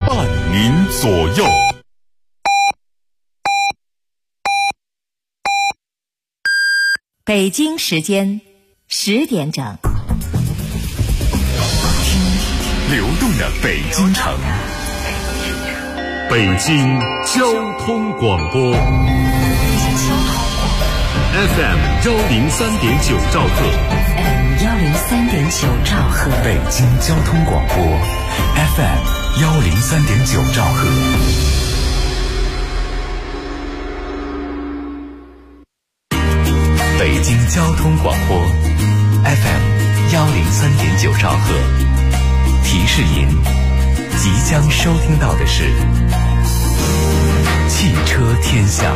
伴您左右。 北京时间10点整， 流动的北京城，北京交通广播 FM 103.9兆赫 103.9兆赫， 北京交通广播 FM 103.9兆赫。北京交通广播 FM 103.9兆赫，提示您即将收听到的是汽车天下。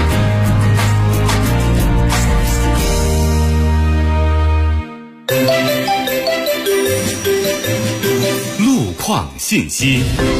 路况信息。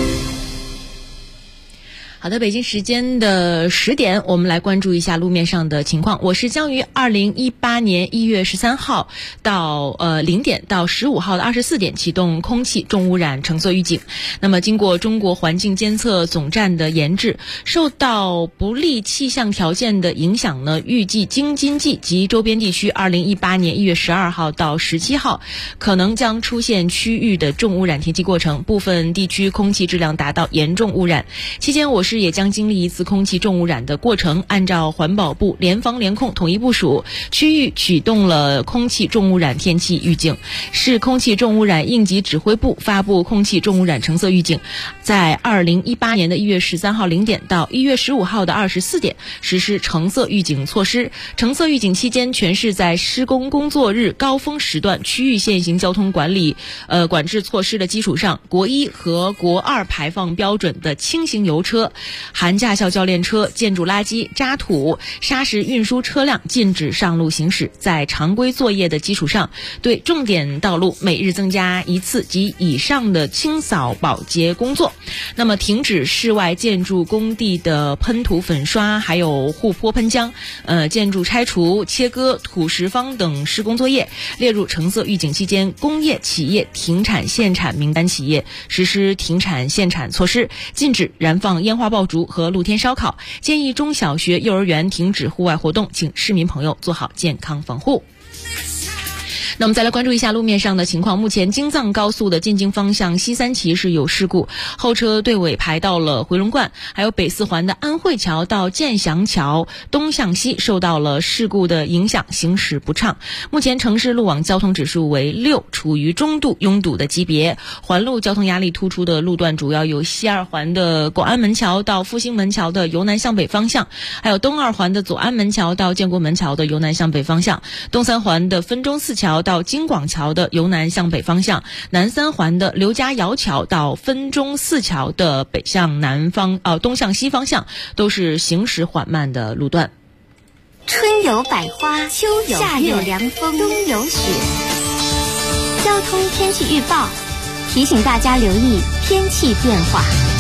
好的，北京时间的10点，我们来关注一下路面上的情况。我市将于2018年1月13号到0点到15号的24点启动空气重污染橙色预警。那么经过中国环境监测总站的研制，受到不利气象条件的影响呢，预计京津冀及周边地区2018年1月12号到17号可能将出现区域的重污染天气过程，部分地区空气质量达到严重污染。期间我市也将经历一次空气重污染的过程，按照环保部联防联控统一部署，区域启动了空气重污染天气预警。市空气重污染应急指挥部发布空气重污染橙色预警，在2018年的1月13号0点到1月15号的24点实施橙色预警措施。橙色预警期间，全市在施工工作日高峰时段区域限行交通管制措施的基础上，国1和国2排放标准的轻型油车、含驾校教练车、建筑垃圾、渣土、砂石运输车辆禁止上路行驶。在常规作业的基础上，对重点道路每日增加1次及以上的清扫保洁工作。那么停止室外建筑工地的喷涂粉刷，还有护坡喷浆、建筑拆除、切割、土石方等施工作业，列入橙色预警期间工业企业停产限产名单企业，实施停产限产措施，禁止燃放烟花爆竹和露天烧烤，建议中小学、幼儿园停止户外活动，请市民朋友做好健康防护。那我们再来关注一下路面上的情况。目前京藏高速的进京方向西三旗是有事故，后车队尾排到了回龙观，还有北四环的安慧桥到建祥桥东向西受到了事故的影响，行驶不畅。目前城市路网交通指数为6，处于中度拥堵的级别。环路交通压力突出的路段主要有西二环的广安门桥到复兴门桥的由南向北方向，还有东二环的左安门桥到建国门桥的由南向北方向，东三环的分钟寺桥到京广桥的由南向北方向，南三环的刘家窑桥到分钟寺桥的北向南方东向西方向都是行驶缓慢的路段。 春有百花，秋有夏有凉风，冬有雪。交通天气预报提醒大家留意天气变化。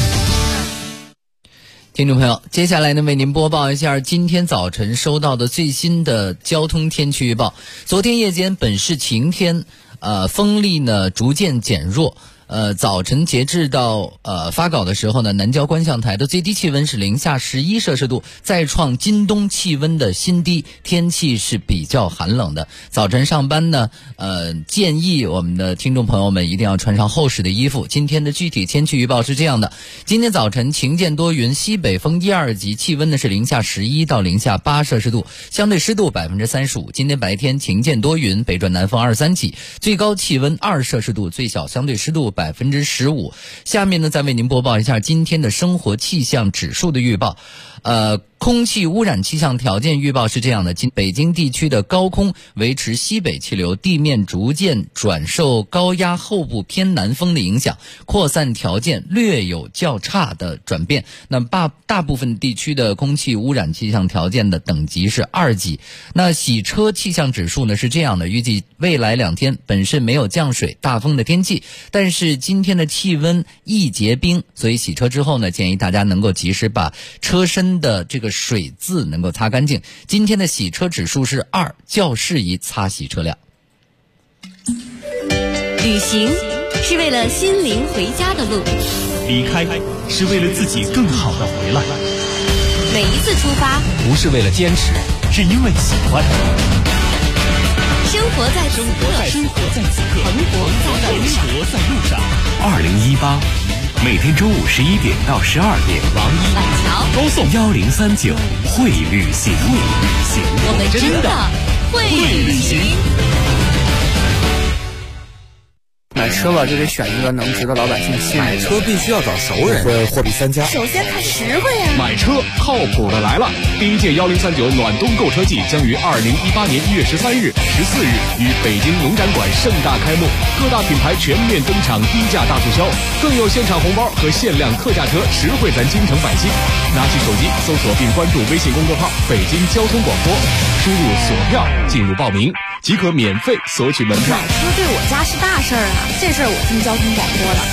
听众朋友，接下来呢，为您播报一下今天早晨收到的最新的交通天气预报。昨天夜间本市晴天，风力呢逐渐减弱。早晨截至到发稿的时候呢，南郊观象台的最低气温是零下11摄氏度，再创今冬气温的新低，天气是比较寒冷的。早晨上班呢，建议我们的听众朋友们一定要穿上厚实的衣服。今天的具体天气预报是这样的：今天早晨晴间多云，西北风1、2级，气温呢是零下11到零下8摄氏度，相对湿度35%。今天白天晴间多云，北转南风2、3级，最高气温2摄氏度，最小相对湿度15%。下面呢，再为您播报一下今天的生活气象指数的预报。空气污染气象条件预报是这样的：北京地区的高空维持西北气流，地面逐渐转受高压后部偏南风的影响，扩散条件略有较差的转变。那大部分地区的空气污染气象条件的等级是2级。那洗车气象指数呢是这样的：预计未来2天本市没有降水、大风的天气，但是今天的气温易结冰，所以洗车之后呢，建议大家能够及时把车身的这个水渍能够擦干净。今天的洗车指数是2，较适宜擦洗车辆。 旅行是为了心灵回家的路。 离开是为了自己更好的回来。 每一次出发不是为了坚持，是因为喜欢。 生活在此刻， 生活在此刻， 活在路上。 2018，每天中午11点到12点， 王一、板桥高送1039会旅行， 我们真的会旅行。 买车吧，就得选一个能值得老百姓信任。 买车必须要找熟人，会货比三家。 首先看实惠啊！ 买车靠谱的来了！第一届1039暖冬购车季将于2018年1月13日、14日于北京农展馆盛大开幕，各大品牌全面登场，低价大促销，更有现场红包和限量特价车，实惠咱京城百姓。拿起手机搜索并关注微信公众号“北京交通广播”，输入索票进入报名，即可免费索取门票。 买车对我家是大事儿啊，这事儿我听交通广播了。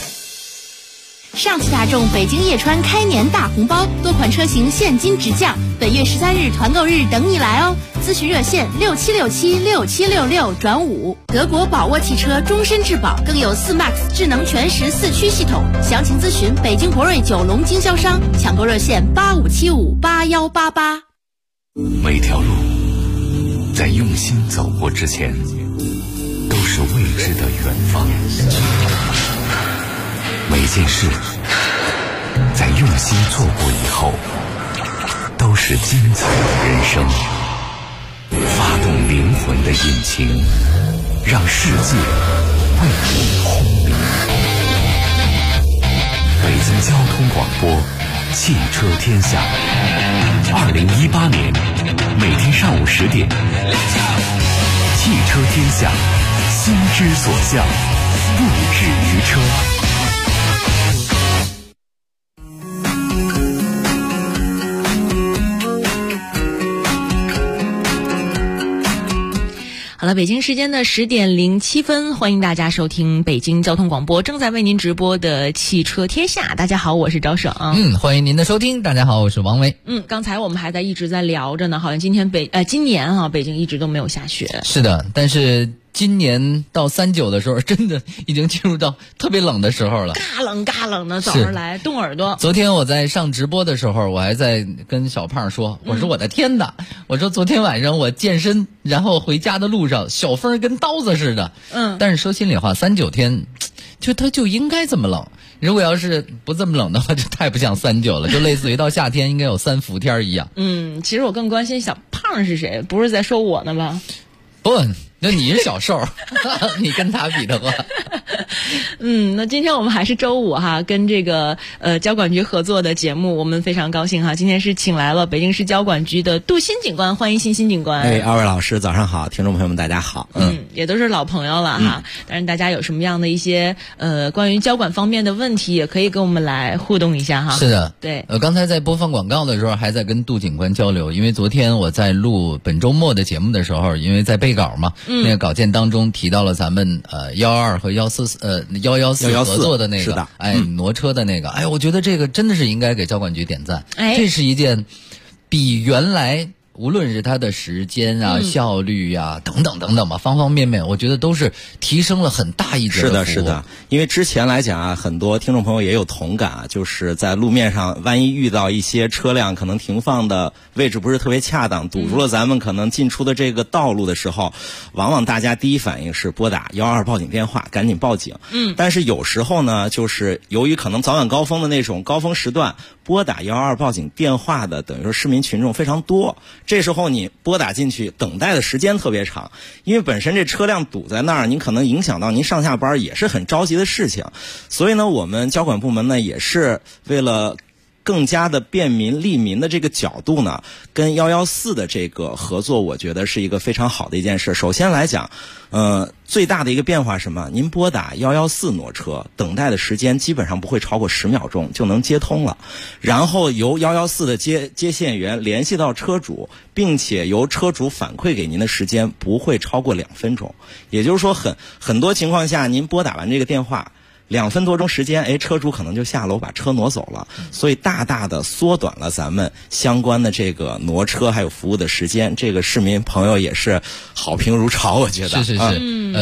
上汽大众北京叶川开年大红包，多款车型现金直降，本月13日团购日等你来哦！咨询热线67676766转5。德国宝沃汽车终身质保，更有4MAX 智能全时4驱系统。详情咨询北京博瑞九龙经销商，抢购热线85758188。 每条路在用心走过之前，都是未知的远方。每件事在用心做过以后，都是精彩的人生。发动灵魂的引擎，让世界为你轰鸣。北京交通广播，汽车天下。2018年每天上午10点，汽车天下，心之所向，不止于车。 好了，北京时间的10点07分，欢迎大家收听北京交通广播正在为您直播的汽车天下。大家好，我是赵省。 欢迎您的收听。大家好，我是王维。 刚才我们还一直在聊着呢，好像今年北京一直都没有下雪。 是的，但是今年到39的时候，真的已经进入到特别冷的时候了， 嘎冷嘎冷的，早上来冻耳朵。 昨天我在上直播的时候，我还在跟小胖说，我说我的天哪，我说昨天晚上我健身，然后回家的路上小风跟刀子似的。但是说心里话，39天它就应该这么冷。如果要是不这么冷的话，就太不像39了，就类似于到夏天应该有3伏天一样。 其实我更关心小胖是谁，不是在说我呢吧？ 不，那你是小瘦，你跟他比的话。 那今天我们还是周五哈，跟这个交管局合作的节目，我们非常高兴哈。今天是请来了北京市交管局的杜鑫警官，欢迎鑫警官。 二位老师早上好，听众朋友们大家好。 也都是老朋友了哈。当然大家有什么样的一些关于交管方面的问题，也可以跟我们来互动一下哈。 是的， 对。 刚才在播放广告的时候，还在跟杜警官交流，因为昨天我在录本周末的节目的时候，因为在备稿嘛，那个稿件当中提到了咱们112和114合作的那个， 是的， 挪车的那个，我觉得这个真的是应该给交管局点赞。这是一件比原来无论是它的时间啊、效率啊等等等等吧，方方面面，我觉得都是提升了很大一截的服务。 是的，因为之前来讲啊，很多听众朋友也有同感啊，就是在路面上，万一遇到一些车辆可能停放的位置不是特别恰当，堵住了咱们可能进出的这个道路的时候，往往大家第一反应是拨打122报警电话，赶紧报警。但是有时候呢，就是由于可能早晚高峰的那种高峰时段，拨打122报警电话的等于说市民群众非常多。这时候你拨打进去，等待的时间特别长，因为本身这车辆堵在那儿，您可能影响到您上下班，也是很着急的事情。所以呢，我们交管部门呢，也是为了更加的便民利民的这个角度呢，跟114的这个合作，我觉得是一个非常好的一件事。首先来讲，最大的一个变化是什么？您拨打114挪车，等待的时间基本上不会超过10秒钟就能接通了，然后由114的接线员联系到车主，并且由车主反馈给您的时间不会超过2分钟。也就是说，很多情况下，您拨打完这个电话，2分多钟时间，车主可能就下楼把车挪走了，所以大大的缩短了咱们相关的这个挪车还有服务的时间。这个市民朋友也是好评如潮，我觉得是。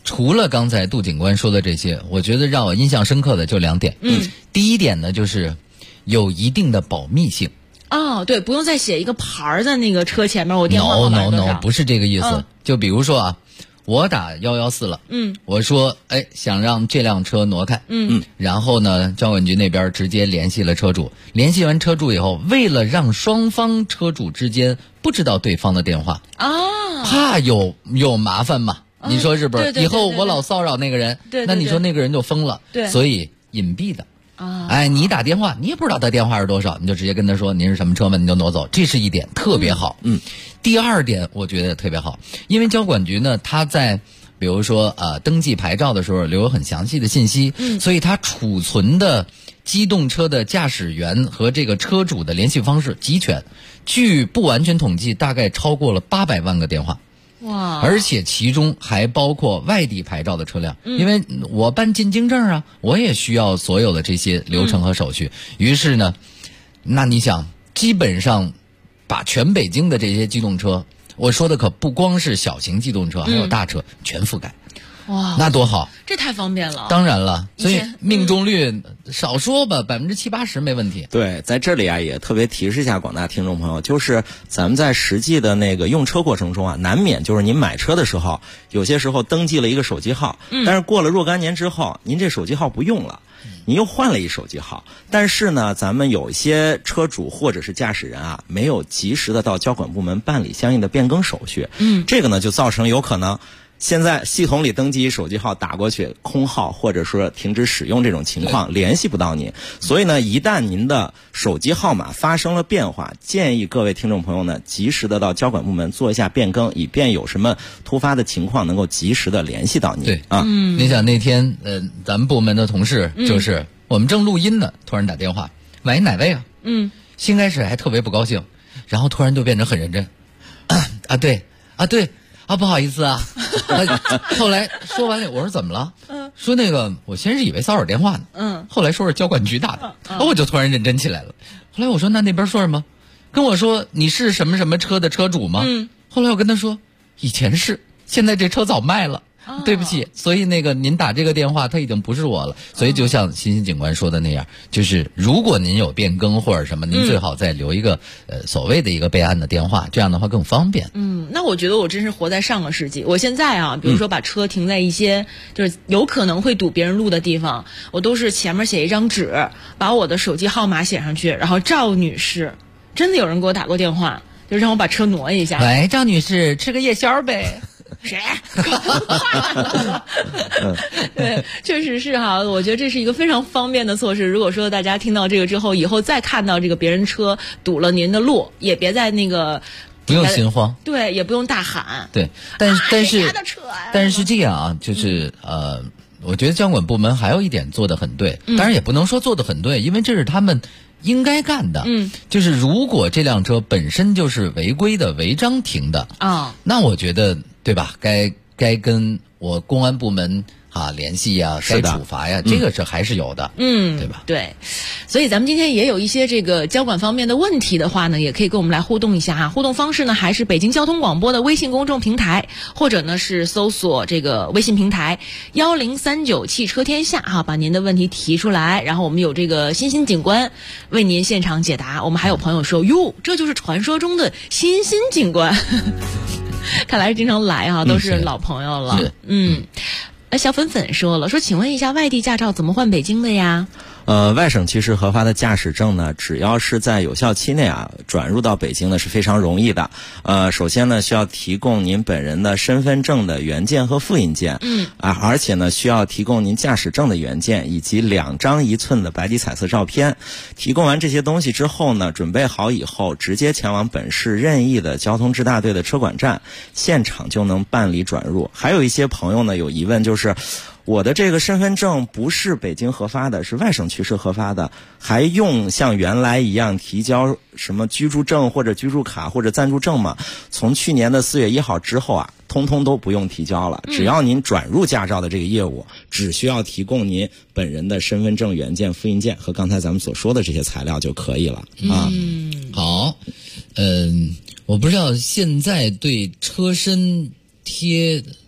除了刚才杜警官说的这些，我觉得让我印象深刻的就2点。第一点呢，就是有一定的保密性。 哦，对，不用再写一个牌儿在那个车前面，我电话号码多少。 No， 不是这个意思。就比如说啊，我打114了，我说想让这辆车挪开，然后呢，交管局那边直接联系了车主，联系完车主以后，为了让双方车主之间不知道对方的电话，怕有麻烦嘛。你说是不是？以后我老骚扰那个人，那你说那个人就疯了。所以隐蔽的。你打电话，你也不知道他电话是多少，你就直接跟他说您是什么车嘛，你就挪走，这是一点特别好。第二点我觉得也特别好，因为交管局呢，他在比如说登记牌照的时候留有很详细的信息，所以他储存的机动车的驾驶员和这个车主的联系方式齐全，据不完全统计，大概超过了800万个电话。 哇！ 而且其中还包括外地牌照的车辆，因为我办进京证啊，我也需要所有的这些流程和手续。于是呢，那你想，基本上把全北京的这些机动车，我说的可不光是小型机动车，还有大车全覆盖。 哇， 那多好！ 这太方便了。 当然了，所以命中率少说吧，70%-80%没问题。 对，在这里啊，也特别提示一下广大听众朋友，就是咱们在实际的那个用车过程中啊，难免就是您买车的时候，有些时候登记了一个手机号，但是过了若干年之后，您这手机号不用了。你又换了一手机号，但是呢，咱们有一些车主或者是驾驶人啊，没有及时的到交管部门办理相应的变更手续，这个呢就造成有可能现在系统里登记手机号打过去空号，或者说停止使用这种情况，联系不到您。所以呢，一旦您的手机号码发生了变化，建议各位听众朋友呢，及时的到交管部门做一下变更，以便有什么突发的情况能够及时的联系到您。 对啊，你想那天咱们部门的同事就是我们正录音呢，突然打电话，喂，哪位啊？先开始还特别不高兴，然后突然就变成很认真。对。不好意思啊，后来说完了，我说怎么了？说那个我先是以为骚扰电话呢，后来说是交管局打的，我就突然认真起来了。后来我说那边说什么？跟我说你是什么什么车的车主吗？后来我跟他说以前是，现在这车早卖了。对不起，所以那个您打这个电话他已经不是我了，所以就像欣欣警官说的那样，就是如果您有变更或者什么，您最好再留一个所谓的一个备案的电话，这样的话更方便。 那我觉得我真是活在上个世纪。我现在啊，比如说把车停在一些就是有可能会堵别人路的地方，我都是前面写一张纸，把我的手机号码写上去，然后赵女士，真的有人给我打过电话，就让我把车挪一下。 喂，赵女士，吃个夜宵呗。 谁？对，确实是哈，我觉得这是一个非常方便的措施。如果说大家听到这个之后，以后再看到这个别人车堵了您的路，也别在那个不用心慌， 对，也不用大喊。 对，但是这样啊，就是我觉得交管部门还有一点做得很对，当然也不能说做得很对，因为这是他们应该干的。就是如果这辆车本身就是违规的、违章停的那我觉得对吧？该跟我公安部门联系呀，该处罚呀，这个是还是有的，对吧？ 对，所以咱们今天也有一些这个交管方面的问题的话呢，也可以跟我们来互动一下互动方式呢，还是北京交通广播的微信公众平台，或者呢是搜索这个微信平台1039汽车天下把您的问题提出来，然后我们有这个欣欣警官为您现场解答。我们还有朋友说，哟，这就是传说中的欣欣警官。看来是经常来都是老朋友了。小粉粉说请问一下，外地驾照怎么换北京的呀？ 外省区是核发的驾驶证呢，只要是在有效期内转入到北京呢是非常容易的。首先呢需要提供您本人的身份证的原件和复印件，而且呢需要提供您驾驶证的原件以及2张1寸的白底彩色照片。提供完这些东西之后呢，准备好以后，直接前往本市任意的交通支大队的车管站，现场就能办理转入。还有一些朋友呢有疑问，就是我的这个身份证不是北京核发的，是外省区市核发的，还用像原来一样提交什么居住证或者居住卡或者暂住证吗？从去年的4月1号之后通通都不用提交了，只要您转入驾照的这个业务，只需要提供您本人的身份证原件、复印件和刚才咱们所说的这些材料就可以了好，我不知道现在对车身贴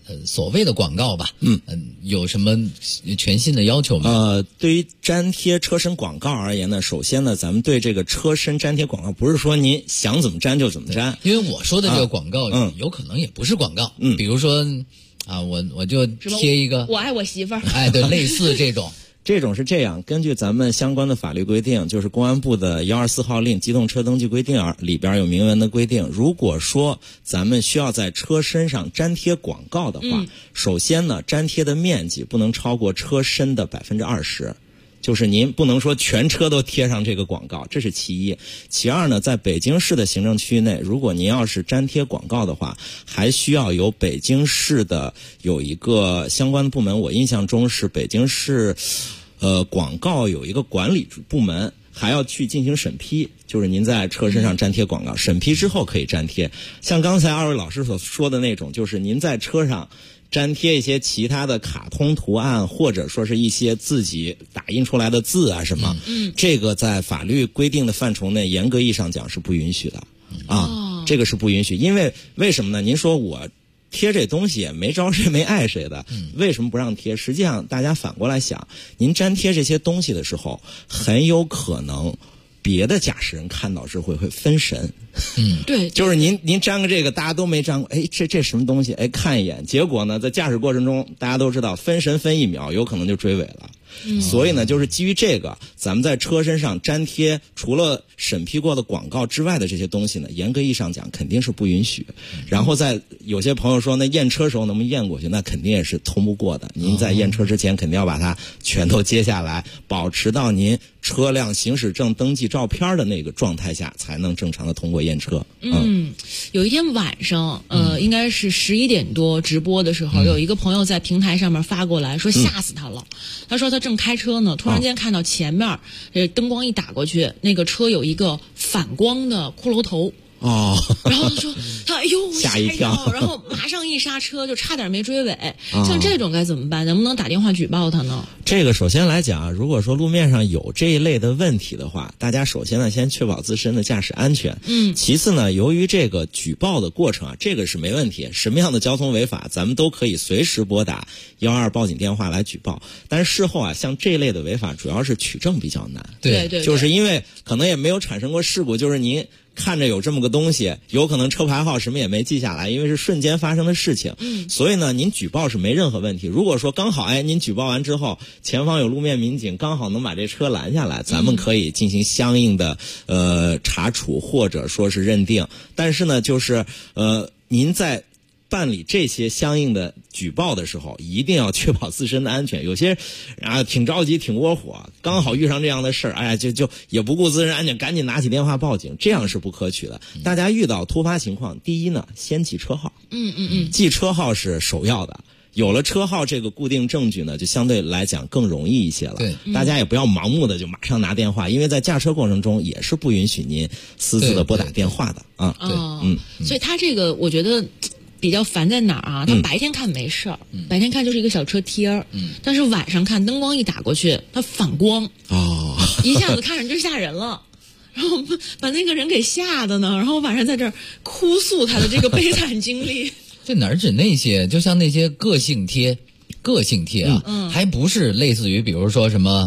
所谓的广告吧，有什么全新的要求吗？ 对于粘贴车身广告而言呢，首先呢，咱们对这个车身粘贴广告不是说您想怎么粘就怎么粘， 因为我说的这个广告，有可能也不是广告，比如说啊，我就贴一个我爱我媳妇儿， 哎，对，类似这种。 这种是这样，根据咱们相关的法律规定，就是公安部的124号令《机动车登记规定》里边有明文的规定，如果说咱们需要在车身上粘贴广告的话，首先呢，粘贴的面积不能超过车身的20%。就是您不能说全车都贴上这个广告，这是其一。其二呢，在北京市的行政区域内，如果您要是粘贴广告的话，还需要由北京市的有一个相关的部门，我印象中是北京市广告有一个管理部门，还要去进行审批，就是您在车身上粘贴广告，审批之后可以粘贴。像刚才二位老师所说的那种，就是您在车上粘贴一些其他的卡通图案，或者说是一些自己打印出来的字啊什么，这个在法律规定的范畴内，严格意义上讲是不允许的这个是不允许。因为什么呢？您说我贴这东西也没招谁没碍谁的，为什么不让贴？实际上大家反过来想，您粘贴这些东西的时候，很有可能别的驾驶人看到之后会分神。 对， 就是您粘个这个，大家都没粘过，哎，这什么东西？哎，看一眼，结果呢，在驾驶过程中，大家都知道分神分1秒，有可能就追尾了。所以呢，就是基于这个，咱们在车身上粘贴除了审批过的广告之外的这些东西呢，严格意义上讲肯定是不允许。然后在有些朋友说，那验车时候能不能验过去？那肯定也是通不过的。您在验车之前肯定要把它全都揭下来，保持到您车辆行驶证登记照片的那个状态下，才能正常的通过验车。 有一天晚上，应该是11点多直播的时候，有一个朋友在平台上面发过来说吓死他了。他说他正开车呢，突然间看到前面灯光一打过去，那个车有一个反光的骷髅头。然后他说他哎呦吓一跳， 然后马上一刹车，就差点没追尾。像这种该怎么办？能不能打电话举报他呢？ 这个首先来讲，如果说路面上有这一类的问题的话，大家首先呢先确保自身的驾驶安全。其次呢，由于这个举报的过程这个是没问题，什么样的交通违法，咱们都可以随时拨打112报警电话来举报。但是事后像这一类的违法，主要是取证比较难。 对， 就是因为可能也没有产生过事故，就是您看着有这么个东西，有可能车牌号什么也没记下来，因为是瞬间发生的事情。所以呢，您举报是没任何问题。如果说刚好您举报完之后，前方有路面民警刚好能把这车拦下来，咱们可以进行相应的查处或者说是认定。但是呢，就是您在办理这些相应的举报的时候，一定要确保自身的安全。有些挺着急挺窝火，刚好遇上这样的事儿，就也不顾自身安全，赶紧拿起电话报警，这样是不可取的。大家遇到突发情况，第一呢，先记车号。记车号是首要的。有了车号这个固定证据呢，就相对来讲更容易一些了。 对， 大家也不要盲目的就马上拿电话，因为在驾车过程中也是不允许您私自的拨打电话的所以他这个我觉得比较烦在哪儿他白天看没事儿，白天看就是一个小车贴儿，但是晚上看灯光一打过去，它反光一下子看着就吓人了。然后把那个人给吓的呢，然后晚上在这儿哭诉他的这个悲惨经历。 这哪儿指那些？就像那些个性贴还不是类似于比如说什么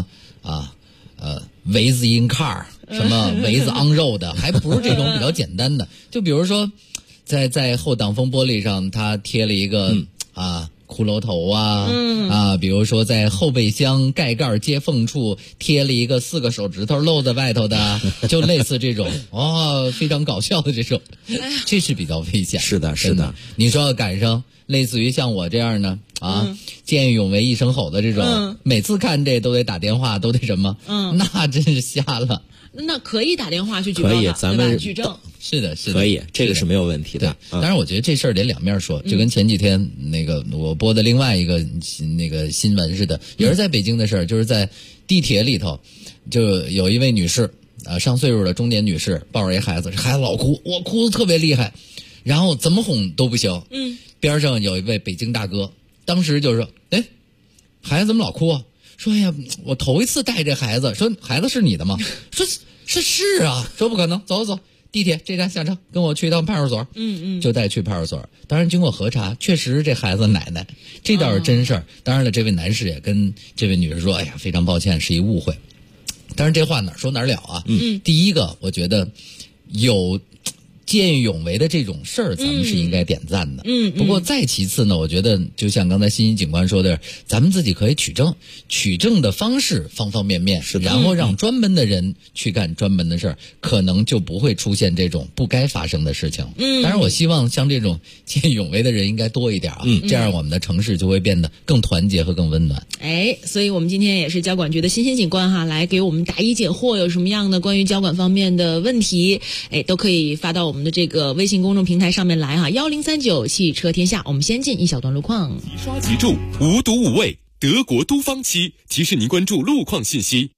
Waze in car 什么Waze on road 还不是这种比较简单的。就比如说在后挡风玻璃上他贴了一个骷髅头比如说在后备箱盖盖接缝处贴了一个4个手指头露在外头的，就类似这种非常搞笑的这种，这是比较危险。 是的。 你说要赶上类似于像我这样的见义勇为一声吼的这种，每次看这都得打电话，都得什么，那真是瞎了。 那可以打电话去举报， 可以，咱们举证。 是的， 可以，这个是没有问题的。 当然，我觉得这事儿得两面说，就跟前几天那个我播的另外一个那个新闻似的，也是在北京的事儿，就是在地铁里头，就有一位女士上岁数的中年女士抱着一孩子，这孩子老哭，我哭得特别厉害，然后怎么哄都不行。边上有一位北京大哥，当时就说：“哎，孩子怎么老哭啊？”说：“哎呀，我头一次带这孩子。”说：“孩子是你的吗？”说：“是啊。”说：“不可能，走。 地铁这站下车，跟我去一趟派出所。就带去派出所。当然经过核查，确实这孩子奶奶，这倒是真事儿。当然了，这位男士也跟这位女士说，哎呀，非常抱歉，是一误会。但是这话哪儿说哪儿了啊？第一个，我觉得有见义勇为的这种事儿，咱们是应该点赞的。不过再其次呢，我觉得就像刚才欣欣警官说的，咱们自己可以取证的方式方方面面，然后让专门的人去干专门的事儿，可能就不会出现这种不该发生的事情。当然我希望像这种见义勇为的人应该多一点啊，这样我们的城市就会变得更团结和更温暖。 所以我们今天也是交管局的欣欣警官哈，来给我们答疑解惑，有什么样的关于交管方面的问题，都可以发到我们的这个微信公众平台上面来哈，1039汽车天下。我们先进一小段路况。 即刷即住，无毒无味，德国都芳漆提示您关注路况信息。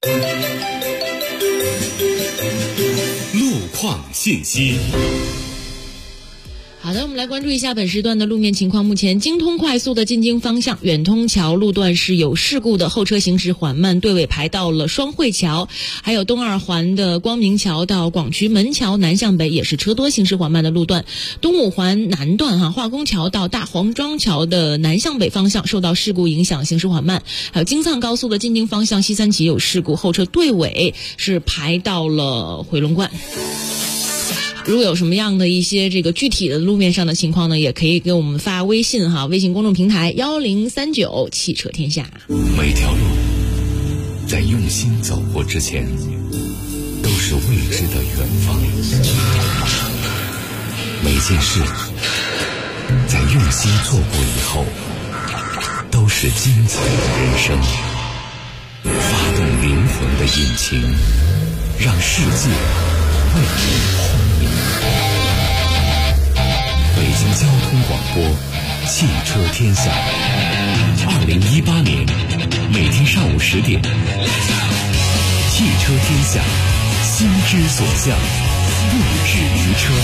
路况信息。 好的，我们来关注一下本时段的路面情况。目前京通快速的进京方向远通桥路段是有事故的，后车行驶缓慢，队尾排到了双汇桥。还有东二环的光明桥到广渠门桥南向北也是车多行驶缓慢的路段。东五环南段化工桥到大黄庄桥的南向北方向受到事故影响行驶缓慢。还有京藏高速的进京方向西三旗有事故，后车队尾是排到了回龙观。如果有什么样的一些这个具体的路面上的情况呢，也可以给我们发微信哈，微信公众平台1039汽车天下。 每条路在用心走过之前，都是未知的远方。每件事在用心做过以后，都是精彩的人生。发动灵魂的引擎，让世界为你轰鸣。北京交通广播汽车天下，2018年每天上午10点，汽车天下，心之所向，不止于车。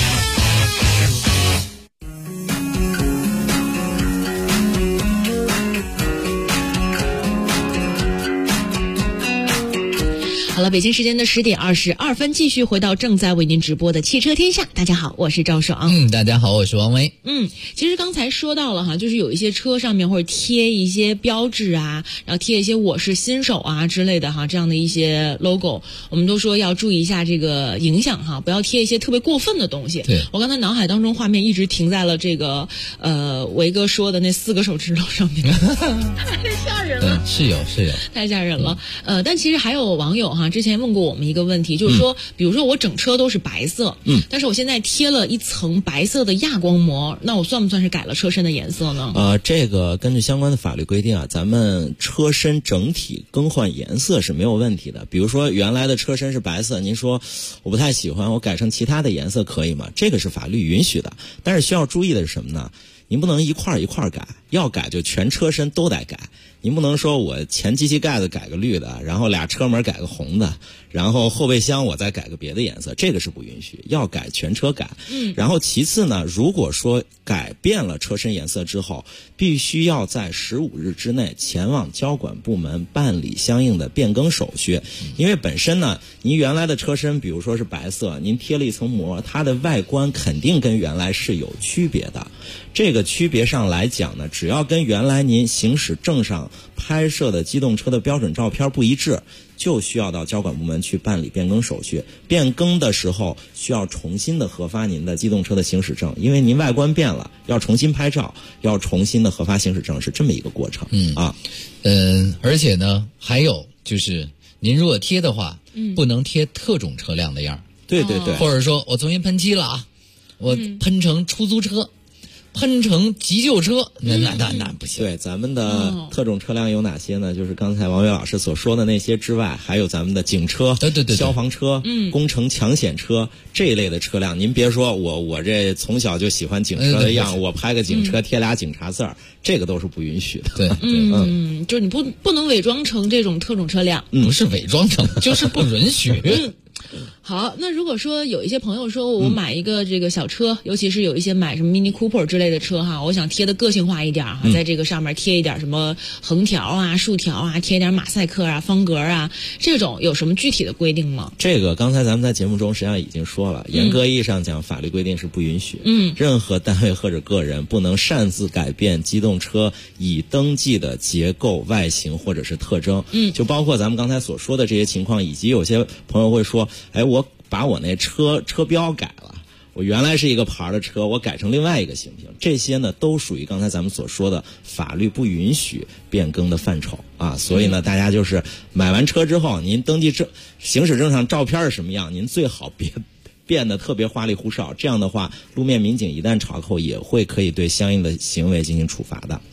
好了，北京时间的10点22分，继续回到正在为您直播的汽车天下。大家好，我是赵爽。 大家好，我是王威。 其实刚才说到了哈，就是有一些车上面或者贴一些标志啊，然后贴一些我是新手啊之类的哈，这样的一些 logo， 我们都说要注意一下这个影响哈，不要贴一些特别过分的东西。 对， 我刚才脑海当中画面一直停在了这个维哥说的那4个手指头上面，太吓人了。 是有， 太吓人了。但其实还有网友哈，之前问过我们一个问题，就是说，比如说我整车都是白色，但是我现在贴了一层白色的亚光膜，那我算不算是改了车身的颜色呢？ 这个根据相关的法律规定啊，咱们车身整体更换颜色是没有问题的。比如说原来的车身是白色，您说我不太喜欢，我改成其他的颜色可以吗？这个是法律允许的，但是需要注意的是什么呢？您不能一块一块改，要改就全车身都得改。您不能说我前机器盖子改个绿的，然后俩车门改个红的，然后后备箱我再改个别的颜色，这个是不允许，要改全车改。然后其次呢，如果说改变了车身颜色之后，必须要在15日之内前往交管部门办理相应的变更手续。因为本身呢，您原来的车身比如说是白色，您贴了一层膜，它的外观肯定跟原来是有区别的。这个区别上来讲呢，只要跟原来您行驶证上拍摄的机动车的标准照片不一致，就需要到交管部门去办理变更手续。变更的时候需要重新的核发您的机动车的行驶证，因为您外观变了，要重新拍照，要重新的核发行驶证，是这么一个过程。 而且呢，还有就是您如果贴的话，不能贴特种车辆的样。 对， 或者说我重新喷漆了啊，我喷成出租车。喷成急救车，那不行。 对，咱们的特种车辆有哪些呢？就是刚才王伟老师所说的那些之外，还有咱们的警车、 对消防车、工程抢险车这一类的车辆。您别说我这从小就喜欢警车的样，我拍个警车贴俩警察字儿，这个都是不允许的。 对， 就是你不能伪装成这种特种车辆， 不是伪装成，就是不允许。 好，那如果说有一些朋友说我买一个这个小车，尤其是有一些买什么 Mini Cooper 之类的车哈，我想贴的个性化一点哈，在这个上面贴一点什么横条啊、竖条啊，贴一点马赛克啊、方格啊，这种有什么具体的规定吗？ 这个刚才咱们在节目中实际上已经说了，严格意义上讲，法律规定是不允许。任何单位或者个人不能擅自改变机动车已登记的结构、外形或者是特征。就包括咱们刚才所说的这些情况，以及有些朋友会说，哎，我把我那车标改了，我原来是一个牌的车，我改成另外一个行不行？这些呢都属于刚才咱们所说的法律不允许变更的范畴啊。所以呢，大家就是买完车之后，您登记行驶证上照片是什么样，您最好别变得特别花里胡哨，这样的话，路面民警一旦查扣，也会可以对相应的行为进行处罚的。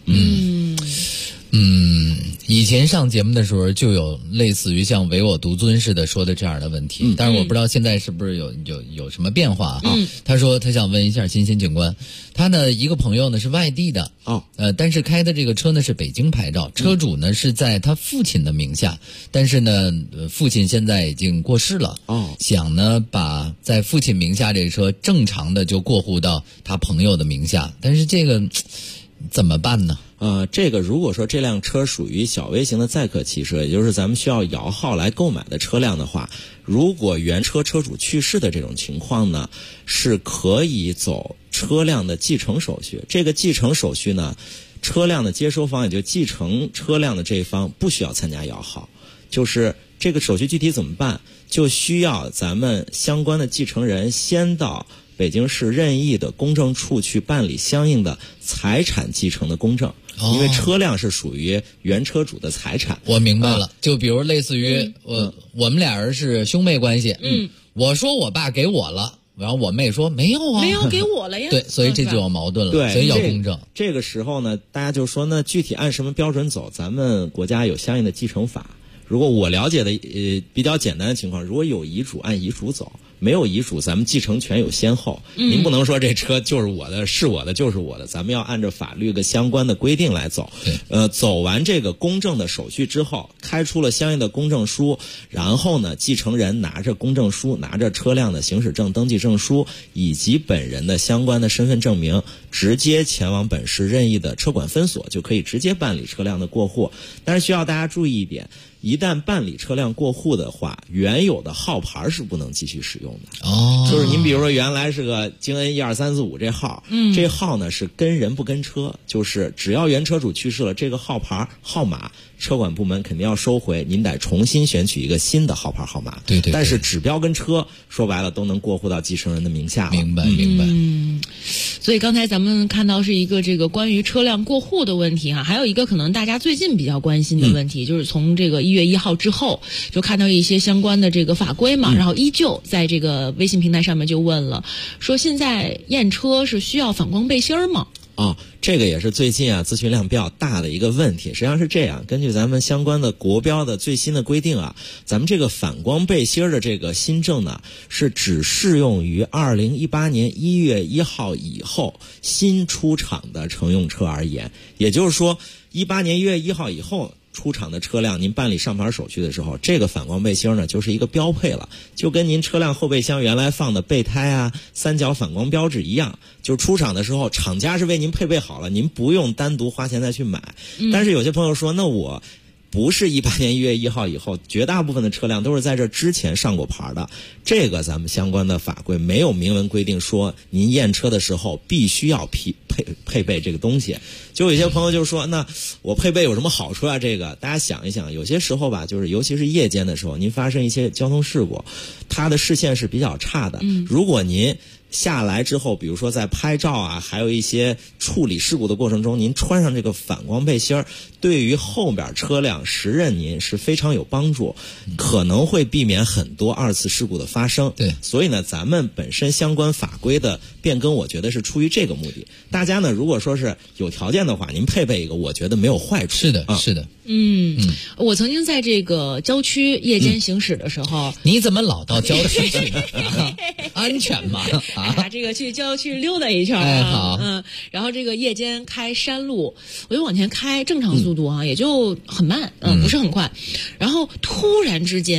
以前上节目的时候就有类似于像唯我独尊似的说的这样的问题，但是我不知道现在是不是有什么变化啊？他说他想问一下金星警官，他的一个朋友呢是外地的但是开的这个车呢是北京牌照，车主呢是在他父亲的名下，但是呢父亲现在已经过世了想呢把在父亲名下这个车正常的就过户到他朋友的名下，但是这个怎么办呢？ 这个如果说这辆车属于小微型的载客汽车，也就是咱们需要摇号来购买的车辆的话，如果原车车主去世的这种情况呢，是可以走车辆的继承手续。这个继承手续呢，车辆的接收方，也就继承车辆的这一方不需要参加摇号，就是这个手续具体怎么办，就需要咱们相关的继承人先到北京市任意的公证处去办理相应的财产继承的公证。因为车辆是属于原车主的财产。 我明白了，就比如类似于我们俩人是兄妹关系，我说我爸给我了，然后我妹说没有啊， 没有给我了呀。 对，所以这就有矛盾了， 对， 所以要公证。 这个时候呢，大家就说那具体按什么标准走？咱们国家有相应的继承法。如果我了解的比较简单的情况，如果有遗嘱按遗嘱走，没有遗嘱咱们继承权有先后。您不能说这车就是我的，是我的就是我的，咱们要按照法律的相关的规定来走。走完这个公证的手续之后，开出了相应的公证书，然后呢，继承人拿着公证书，拿着车辆的行驶证登记证书以及本人的相关的身份证明，直接前往本市任意的车管分所，就可以直接办理车辆的过户。但是需要大家注意一点，一旦办理车辆过户的话，原有的号牌是不能继续使用的。就是您比如说原来是个京 N 12345这号，这号呢是跟人不跟车，就是只要原车主去世了，这个号牌号码车管部门肯定要收回，您得重新选取一个新的号牌号码。 对。 但是指标跟车说白了都能过户到继承人的名下了。 明白。 所以刚才咱们看到是一个这个关于车辆过户的问题哈，还有一个可能大家最近比较关心的问题，就是从这个1月1号之后，就看到一些相关的这个法规嘛，然后依旧在这个微信平台上面就问了，说现在验车是需要反光背心吗？ 这个也是最近咨询量比较大的一个问题。实际上是这样，根据咱们相关的国标的最新的规定咱们这个反光背心的这个新政呢，是只适用于2018年1月1号以后新出厂的乘用车而言。也就是说，18年1月1号以后出厂的车辆，您办理上牌手续的时候，这个反光背心呢就是一个标配了，就跟您车辆后备箱原来放的备胎三角反光标志一样，就出厂的时候厂家是为您配备好了，您不用单独花钱再去买。但是有些朋友说，那我不是18年1月1号以后，绝大部分的车辆都是在这之前上过牌的。这个咱们相关的法规没有明文规定说您验车的时候必须要配备这个东西。就有些朋友就说，那我配备有什么好处啊？这个大家想一想，有些时候吧，就是尤其是夜间的时候，您发生一些交通事故，它的视线是比较差的。如果您下来之后，比如说在拍照还有一些处理事故的过程中，您穿上这个反光背心儿，对于后边车辆识认您是非常有帮助，可能会避免很多2次事故的发生。 对， 所以呢，咱们本身相关法规的变更，我觉得是出于这个目的。大家呢，如果说是有条件的话，您配备一个，我觉得没有坏处。 是的，是的。 我曾经在这个郊区夜间行驶的时候， 你怎么老到郊区去？安全吗？ 这个去郊区溜达一圈好。 然后这个夜间开山路，我就往前开，正常速度也就很慢，不是很快。然后突然之间，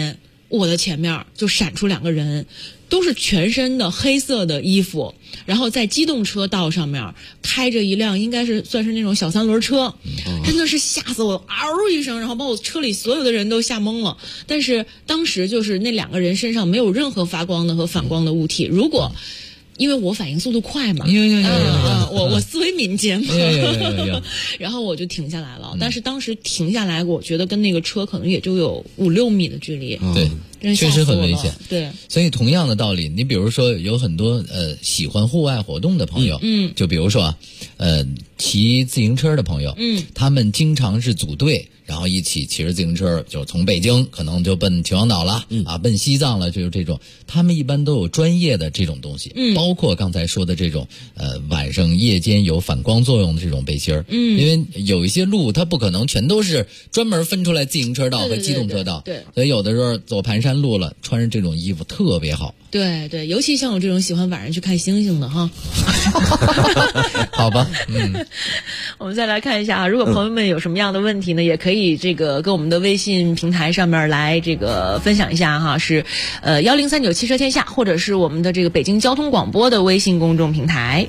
我的前面就闪出2个人，都是全身的黑色的衣服，然后在机动车道上面开着一辆应该是算是那种小3轮车，真的是吓死我，嗷一声，然后把我车里所有的人都吓懵了。但是当时就是那2个人身上没有任何发光的和反光的物体，如果因为我反应速度快嘛，我思维敏捷嘛，然后我就停下来了。但是当时停下来，我觉得跟那个车可能也就有5-6米的距离。 对，确实很危险。 对， 所以同样的道理，你比如说有很多喜欢户外活动的朋友，就比如说骑自行车的朋友，他们经常是组队，然后一起骑着自行车，就从北京可能就奔秦皇岛了，奔西藏了，就是这种。他们一般都有专业的这种东西，包括刚才说的这种晚上夜间有反光作用的这种背心儿，因为有一些路它不可能全都是专门分出来自行车道和机动车道， 对， 所以有的时候走盘山路了，穿着这种衣服特别好。 对对，尤其像我这种喜欢晚上去看星星的哈。 好吧， 我们再来看一下啊，如果朋友们有什么样的问题呢，也可以这个跟我们的微信平台上面来这个分享一下哈，是1039汽车天下，或者是我们的这个北京交通广播的微信公众平台。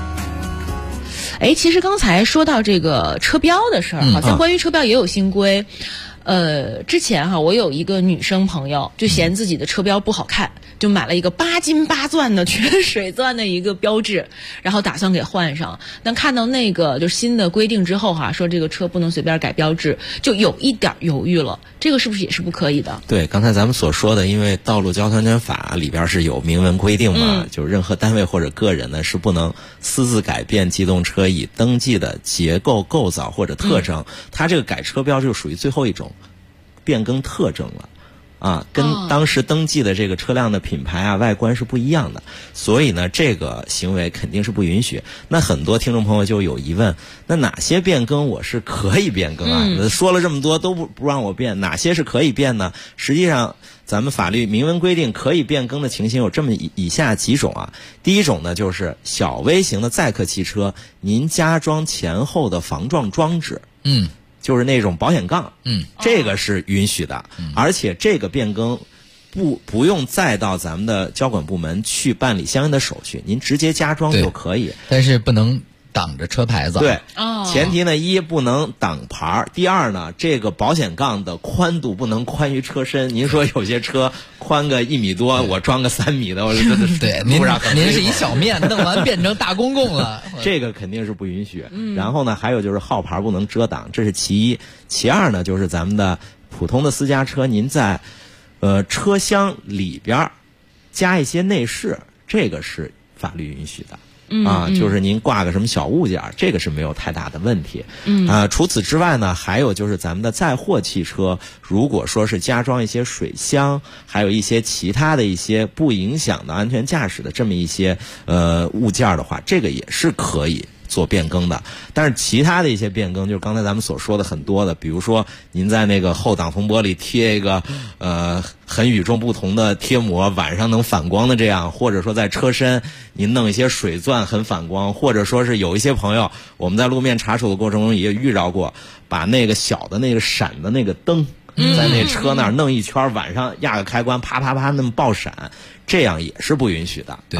其实刚才说到这个车标的事儿，好像关于车标也有新规。之前哈，我有一个女生朋友就嫌自己的车标不好看，就买了一个8金8钻的全水钻的一个标志，然后打算给换上。但看到那个就新的规定之后哈，说这个车不能随便改标志，就有一点犹豫了。这个是不是也是不可以的？ 对，刚才咱们所说的，因为道路交通安全法里边是有明文规定嘛，就是任何单位或者个人呢是不能私自改变机动车已登记的结构构造或者特征。它这个改车标就属于最后一种变更特征了。跟当时登记的这个车辆的品牌啊、外观是不一样的，所以呢，这个行为肯定是不允许。那很多听众朋友就有疑问，那哪些变更我是可以变更啊？说了这么多都不让我变，哪些是可以变呢？实际上，咱们法律明文规定可以变更的情形有这么以下几种啊。第一种呢，就是小微型的载客汽车，您加装前后的防撞装置，就是那种保险杠，这个是允许的，而且这个变更不用再到咱们的交管部门去办理相应的手续，您直接加装就可以。 但是不能挡着车牌子。 对，前提呢，一不能挡牌，第二呢，这个保险杠的宽度不能宽于车身。您说有些车宽个1米多，我装个3米的，我真的是对，您是一小面弄完变成大公共了， 这个肯定是不允许。然后呢，还有就是号牌不能遮挡，这是其一。其二呢，就是咱们的普通的私家车，您在车厢里边加一些内饰，这个是法律允许的。就是您挂个什么小物件，这个是没有太大的问题。除此之外呢，还有就是咱们的载货汽车，如果说是加装一些水箱，还有一些其他的一些不影响的安全驾驶的这么一些物件的话，这个也是可以做变更的。但是其他的一些变更，就是刚才咱们所说的很多的，比如说您在那个后挡风玻璃贴一个很与众不同的贴膜，晚上能反光的这样，或者说在车身您弄一些水钻很反光，或者说是有一些朋友我们在路面查处的过程中也遇到过，把那个小的那个闪的那个灯在那车那儿弄一圈，晚上压个开关啪啪啪那么爆闪，这样也是不允许的。 对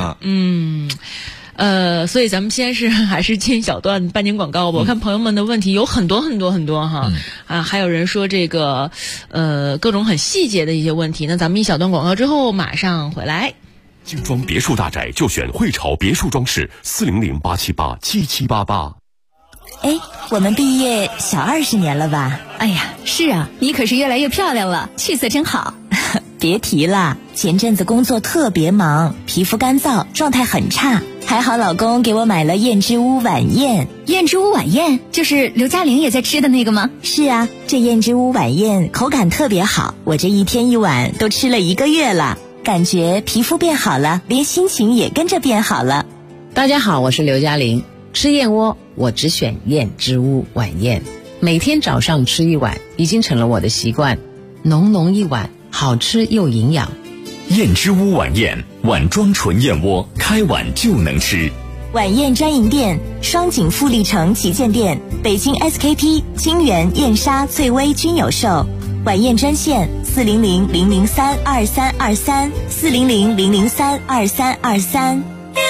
所以咱们先是还是进小段半年广告吧。我看朋友们的问题有很多很多很多哈，还有人说这个各种很细节的一些问题。那咱们一小段广告之后马上回来。 精装别墅大宅就选汇潮别墅装饰，400-878-7788。 我们毕业小20年了吧？ 哎呀，是啊，你可是越来越漂亮了，气色真好。 别提了，前阵子工作特别忙，皮肤干燥，状态很差。还好老公给我买了燕之屋晚宴。 燕之屋晚宴就是刘嘉玲也在吃的那个吗？ 是啊，这燕之屋晚宴口感特别好，我这一天一碗都吃了1个月了，感觉皮肤变好了，连心情也跟着变好了。 大家好，我是刘嘉玲。吃燕窝我只选燕之屋晚宴，每天早上吃1碗已经成了我的习惯，浓浓一碗，好吃又营养。 燕之屋晚宴，碗装纯燕窝，开碗就能吃。 晚宴专营店：双井富力城旗舰店、北京 SKP、金源、燕莎、翠微均有售。 晚宴专线400-003-2323，400-003-2323。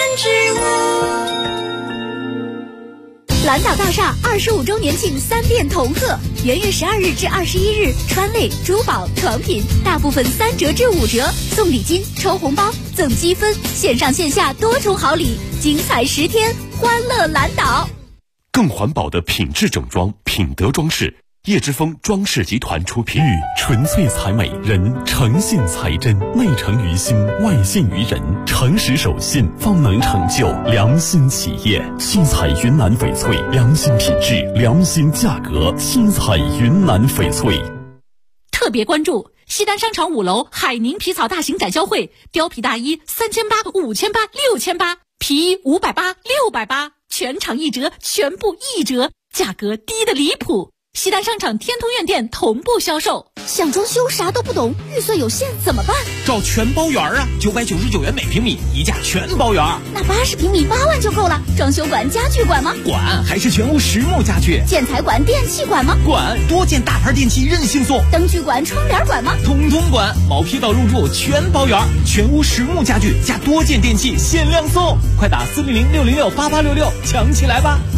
蓝岛大厦25周年庆3店同贺，元月12日至21日，川类、珠宝、床品大部分3折至5折，送礼金、抽红包、赠积分，线上线下多重好礼，精彩10天，欢乐蓝岛。 更环保的品质整装，品德装饰。叶之峰装饰集团出品，玉纯粹才美，人诚信才真，内诚于心，外信于人，诚实守信，方能成就良心企业。七彩云南翡翠，良心品质，良心价格，七彩云南翡翠。 特别关注西单商场5楼海宁皮草大型展销会，貂皮大衣3800、5800、6800，皮衣580、680，全场1折，全部1折，价格低得离谱。西单商场天通苑店同步销售。想装修啥都不懂，预算有限怎么办？ 找全包园啊，999元每平米，一价全包园。 那80平米8万就够了。装修管、家具管吗？ 管，还是全屋实木家具。 建材管、电器管吗？ 管，多件大牌电器任性送。 灯具管、窗帘管吗？ 通通管，毛坯到入住全包园，全屋实木家具加多件电器限量送，快打400-606-8866抢起来吧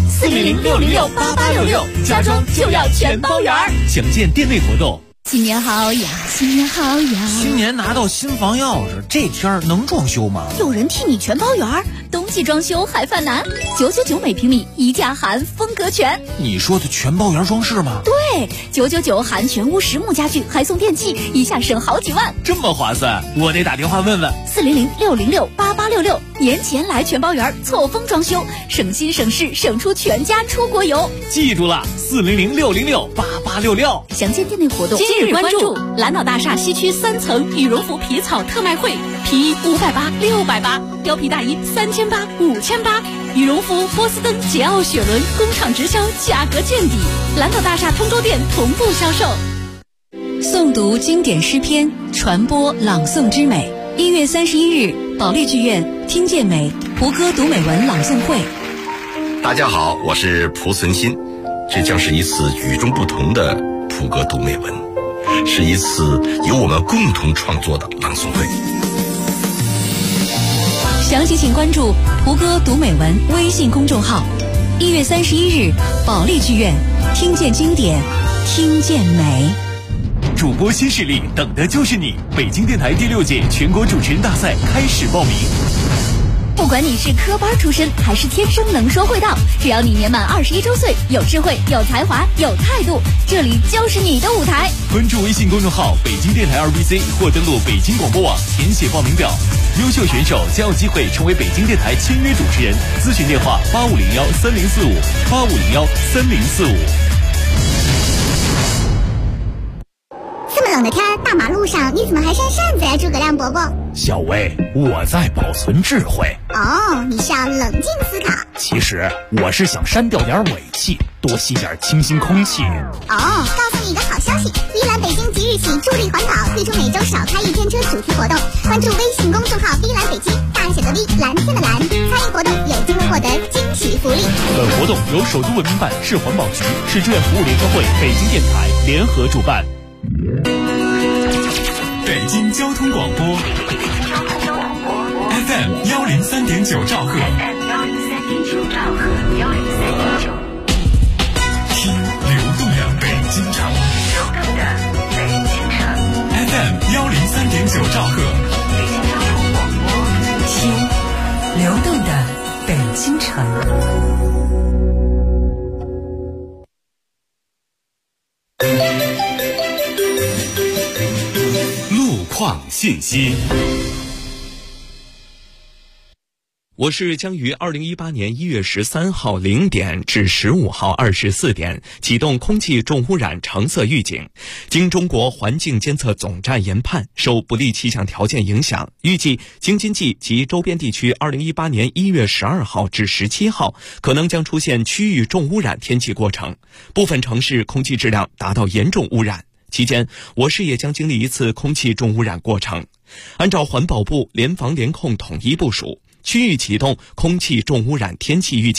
！400-606-8866，家装就要全包园。详见店内活动。 新年好呀，新年好呀！ 新年拿到新房钥匙，这天儿能装修吗？ 有人替你全包圆，冬季装修还犯难，999每平米，一价含风格全。 你说的全包圆装饰吗？ 对，999含全屋实木家具，还送电器，一下省好几万， 这么划算，我得打电话问问。 400-606-8866，年前来全包圆，错峰装修，省心省事，省出全家出国游。 记住了，400-606-8866。 详见店内活动。今日关注蓝岛大厦西区3层羽绒服皮草特卖会，皮衣580、680，貂皮大衣3800、5800，羽绒服波司登、捷奥雪伦工厂直销，价格见底。蓝岛大厦通州店同步销售。诵读经典诗篇，传播朗诵之美。1月31日，保利剧院听见美蒲歌读美文朗诵会。 大家好，我是蒲存昕，这将是一次与众不同的蒲歌读美文，是一次由我们共同创作的朗诵会。 详细请关注蒲歌读美文微信公众号。1月31日，保利剧院听见经典，听见美。 主播新势力，等的就是你！北京电台第6届全国主持人大赛开始报名。 不管你是科班出身还是天生能说会道，只要你年满21周岁，有智慧、有才华、有态度，这里就是你的舞台。 关注微信公众号北京电台2BC 或登录北京广播网填写报名表，优秀选手将有机会成为北京电台签约主持人。咨询电话8501-3045，8501-3045。 这么冷的天，大马路上你怎么还扇扇子呀，诸葛亮伯伯？ 小薇，我在保存智慧。 哦，你是要冷静思考。 其实我是想删掉点尾气，多吸点清新空气。 哦，告诉你一个好消息，碧蓝北京即日起助力环保，推出每周少开1天车主题活动。关注微信公众号碧蓝北京，大写的 V， 蓝天的蓝，参与活动有机会获得惊喜福利。 本活动由首都文明办、市环保局、市志愿服务联合会、北京电台联合主办。 北京交通广播 FM 103.9兆赫，听流动的北京城，FM 103.9兆赫， 听流动的北京城。 况信息。 我市将于2018年1月13号0点至15号24点启动空气重污染橙色预警。经中国环境监测总站研判，受不利气象条件影响，预计京津冀及周边地区2018年1月12号至17号可能将出现区域重污染天气过程，部分城市空气质量达到严重污染。期间，我市也将经历一次空气重污染过程。按照环保部联防联控统一部署，区域启动空气重污染天气预警。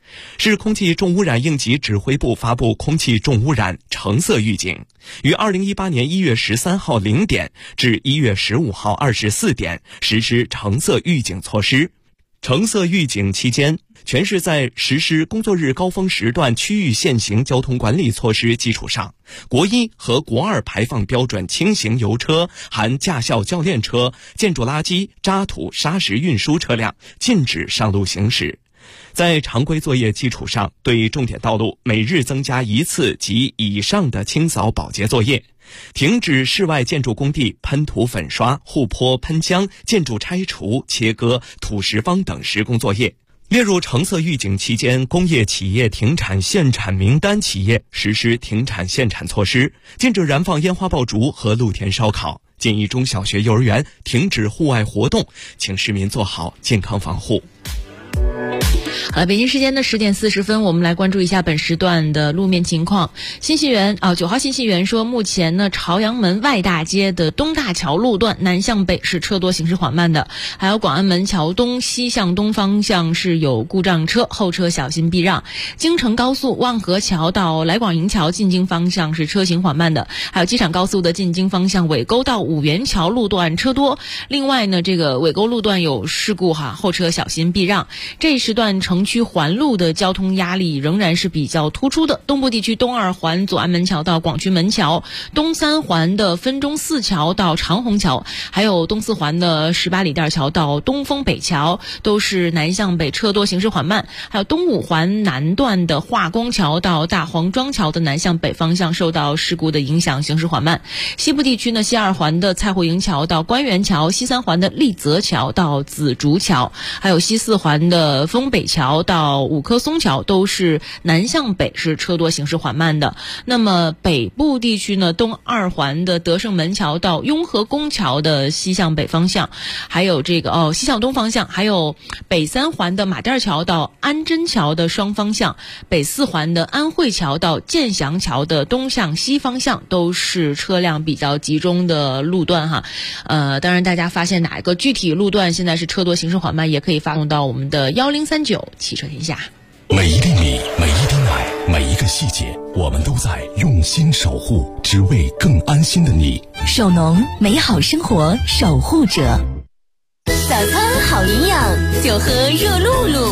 市空气重污染应急指挥部发布空气重污染橙色预警，于2018年1月13号0点至1月15号24点实施橙色预警措施。橙色预警期间，全市在实施工作日高峰时段区域限行交通管理措施基础上，国1和国2排放标准轻型油车含驾校教练车、建筑垃圾、渣土、砂石运输车辆禁止上路行驶。在常规作业基础上，对重点道路每日增加1次及以上的清扫保洁作业，停止室外建筑工地喷涂粉刷、护坡喷浆、建筑拆除、切割、土石方等施工作业。列入橙色预警期间工业企业停产限产名单企业实施停产限产措施，禁止燃放烟花爆竹和露天烧烤，建议中小学、幼儿园停止户外活动，请市民做好健康防护。 好了，北京时间的10点40分，我们来关注一下本时段的路面情况。信息源9号信息源说，目前呢，朝阳门外大街的东大桥路段南向北是车多行驶缓慢的，还有广安门桥东西向东方向是有故障车，后车小心避让。京承高速万河桥到来广营桥进京方向是车行缓慢的，还有机场高速的进京方向尾沟到五元桥路段车多。另外呢，这个尾沟路段有事故后车小心避让。这一时段城区环路的交通压力仍然是比较突出的。东部地区东2环左安门桥到广渠门桥，东3环的分钟寺桥到长虹桥，还有东4环的18里店桥到东风北桥都是南向北车多行驶缓慢，还有东5环南段的化工桥到大黄庄桥的南向北方向受到事故的影响行驶缓慢。西部地区呢，西2环的蔡户营桥到官园桥，西3环的立泽桥到紫竹桥，还有西4环的丰北桥到五棵松桥都是南向北是车多行驶缓慢的。那么北部地区呢，东2环的德胜门桥到雍和宫桥的西向北方向，还有这个西向东方向，还有北3环的马甸桥到安贞桥的双方向，北4环的安慧桥到建祥桥的东向西方向都是车辆比较集中的路段哈。当然大家发现哪一个具体路段现在是车多行驶缓慢，也可以发送到我们的1039汽车天下。 每一粒米，每一滴奶，每一个细节，我们都在用心守护，只为更安心的你。 首农，美好生活守护者。 早餐好营养，就喝热露露。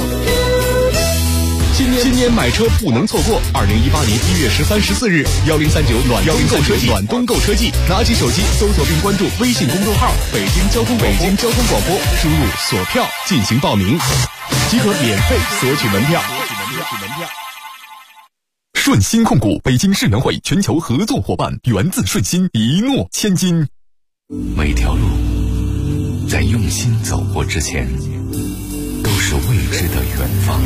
今年买车不能错过！2018年1月13、14日，1039暖冬购车季，拿起手机搜索并关注微信公众号“北京交通广播”，输入锁票进行报名，即可免费索取门票。顺鑫控股北京世能会全球合作伙伴，源自顺鑫，一诺千金。 每条路在用心走过之前，都是未知的远方。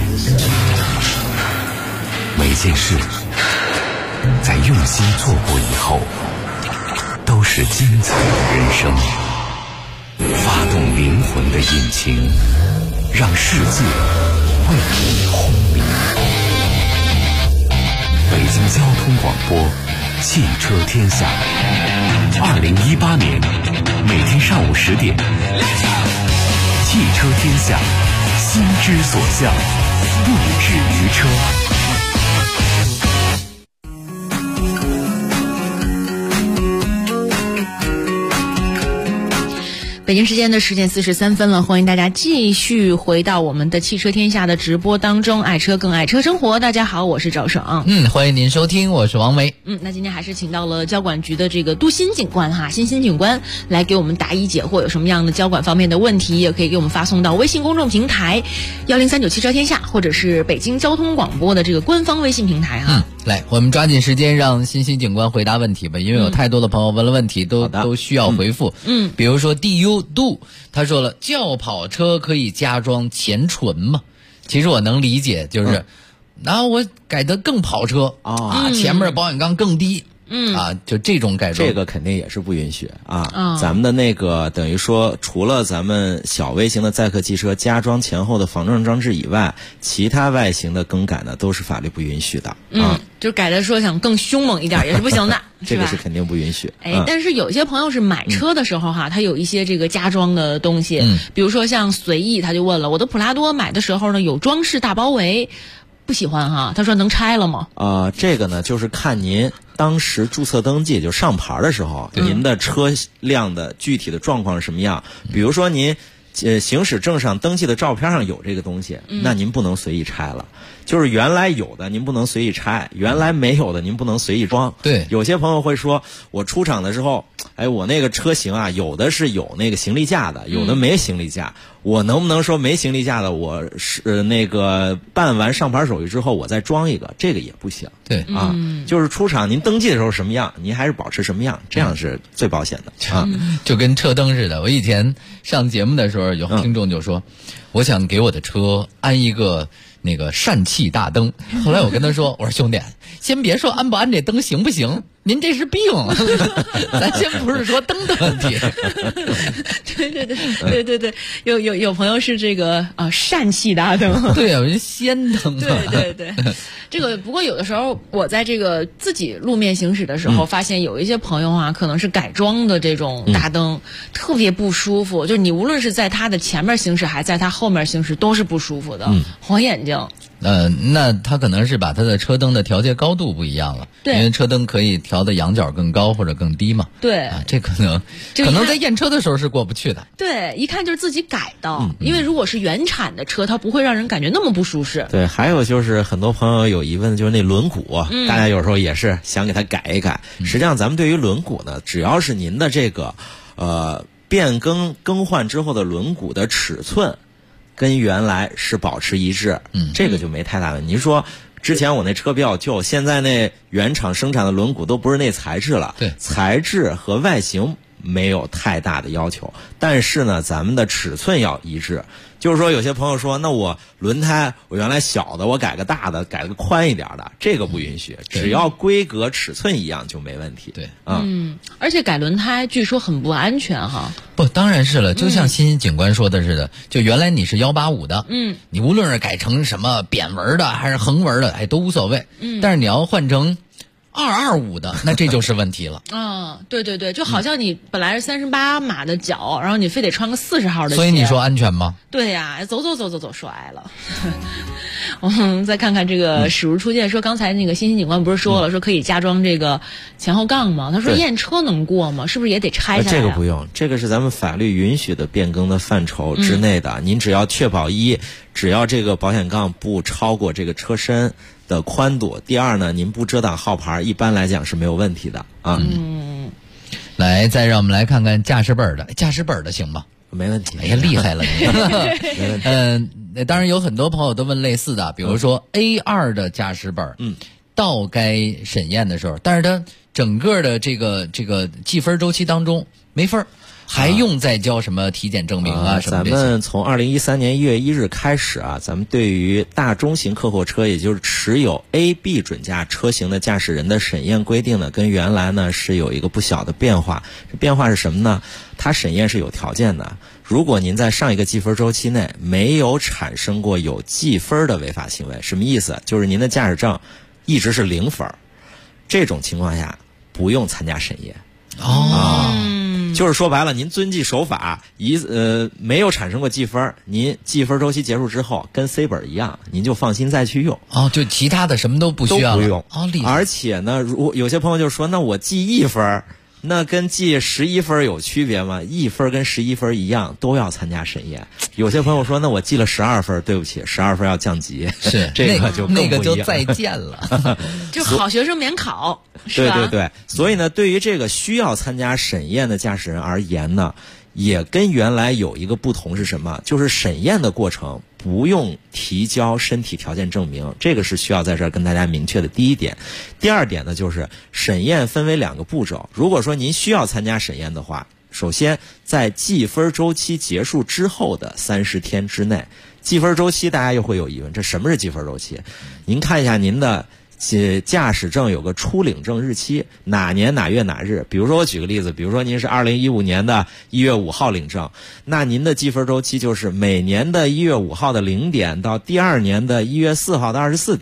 每件事在用心做过以后，都是精彩的人生。发动灵魂的引擎，让世界为你轰鸣。北京交通广播，汽车天下。2018年每天上午10点，汽车天下，心之所向，不止于车。 北京时间的10点43分了，欢迎大家继续回到我们的汽车天下的直播当中，爱车更爱车生活。大家好，我是赵爽。 欢迎您收听，我是王梅。 那今天还是请到了交管局的这个杜鑫警官哈，鑫警官来给我们答疑解惑，有什么样的交管方面的问题，也可以给我们发送到微信公众平台1039汽车天下，或者是北京交通广播的这个官方微信平台哈。 来，我们抓紧时间让鑫警官回答问题吧，因为有太多的朋友问了问题，都需要回复。比如说 DU 杜，他说了，轿跑车可以加装前唇吗？其实我能理解，就是那我改得更跑车前面保险杠更低。就这种改装， 这个肯定也是不允许啊。咱们的那个等于说，除了咱们小微型的载客汽车加装前后的防震装置以外，其他外形的更改呢，都是法律不允许的就改的说想更凶猛一点也是不行的， 这个是肯定不允许。 但是有些朋友是买车的时候哈，他有一些这个加装的东西，比如说像随意，他就问了，我的普拉多买的时候呢有装饰大包围。 不喜欢哈，他说能拆了吗？ 这个呢，就是看您当时注册登记就上牌的时候，您的车辆的具体的状况是什么样。比如说您行驶证上登记的照片上有这个东西，那您不能随意拆了。就是原来有的您不能随意拆，原来没有的您不能随意装。 对， 有些朋友会说，我出厂的时候，我那个车型啊，有的是有那个行李架的，有的没行李架。我能不能说没行李架的，我是那个办完上牌手续之后，我再装一个？这个也不行。 对啊，就是出厂您登记的时候什么样，您还是保持什么样，这样是最保险的啊。 就跟车灯似的，我以前上节目的时候，有听众就说，我想给我的车安一个那个氙气大灯。后来我跟他说，我说兄弟，先别说安不安这灯行不行，您这是病，咱先不是说灯的问题。 对，有朋友是这个氙气大灯， 对啊，氙灯。 对，这个不过有的时候我在这个自己路面行驶的时候，发现有一些朋友啊，可能是改装的这种大灯，特别不舒服，就是你无论是在他的前面行驶，还在他后面行驶，都是不舒服的，晃眼睛。 那他可能是把他的车灯的调节高度不一样了， 对， 因为车灯可以调的仰角更高或者更低嘛。 对， 这可能在验车的时候是过不去的。 对，一看就是自己改的，因为如果是原产的车，它不会让人感觉那么不舒适。 对，还有就是很多朋友有疑问，就是那轮毂，大家有时候也是想给它改一改。实际上，咱们对于轮毂呢，只要是您的这个变更换之后的轮毂的尺寸跟原来是保持一致，这个就没太大问题。您说之前我那车比较旧，现在那原厂生产的轮毂都不是那材质了， 对， 材质和外形没有太大的要求，但是呢，咱们的尺寸要一致。就是说，有些朋友说，那我轮胎我原来小的，我改个大的，改个宽一点的，这个不允许，只要规格尺寸一样就没问题。 对， 而且改轮胎据说很不安全哈。 不，当然是了，就像欣欣警官说的似的，就原来你是185的，你无论是改成什么扁纹的还是横纹的，都无所谓，但是你要换成225的，那这就是问题了。 对，就好像你本来是38码的脚，然后你非得穿个40号的鞋， 所以你说安全吗？ 对呀，走摔了。我们再看看这个驶入出界，说刚才那个欣欣警官不是说了，说可以加装这个前后杠吗？他说验车能过吗？是不是也得拆下来？ 这个不用，这个是咱们法律允许的变更的范畴之内的。您只要确保只要这个保险杠不超过这个车身的宽度，第二呢，您不遮挡号牌，一般来讲是没有问题的啊。 来，再让我们来看看驾驶本的行吗？ 没问题。 哎呀，厉害了你！没问题。当然有很多朋友都问类似的，比如说 A2 的驾驶本，到该审验的时候，但是它整个的这个计分周期当中没分，还用再交什么体检证明什么这些？ 咱们从2013年1月1日开始咱们对于大中型客货车，也就是持有 A、B 准驾车型的驾驶人的审验规定呢，跟原来呢是有一个不小的变化。这变化是什么呢？它审验是有条件的。如果您在上一个计分周期内没有产生过有记分的违法行为，什么意思？就是您的驾驶证一直是0分，这种情况下不用参加审验。就是说白了，您遵纪守法，没有产生过记分，您计分周期结束之后跟 C 本一样，您就放心再去用。 就其他的什么都不需要了， 都不用。而且呢，有些朋友就说，那我记1分，那跟记11分有区别吗？1分跟11分一样，都要参加审验。有些朋友说，那我记了12分，对不起，12分要降级， 是这个就更不一样， 那个就再见了， 就好学生免考，是吧？ 对。所以呢，对于这个需要参加审验的驾驶人而言呢，也跟原来有一个不同是什么？就是审验的过程不用提交身体条件证明，这个是需要在这儿跟大家明确的第一点。第二点呢，就是审验分为2个步骤。如果说您需要参加审验的话，首先在计分周期结束之后的30天之内，计分周期大家又会有疑问，这什么是计分周期？您看一下您的驾驶证有个出领证日期，哪年哪月哪日。比如说我举个例子，比如说您是2015年的1月5号领证，那您的计分周期就是每年的1月5号的0点到第2年的1月4号的24点，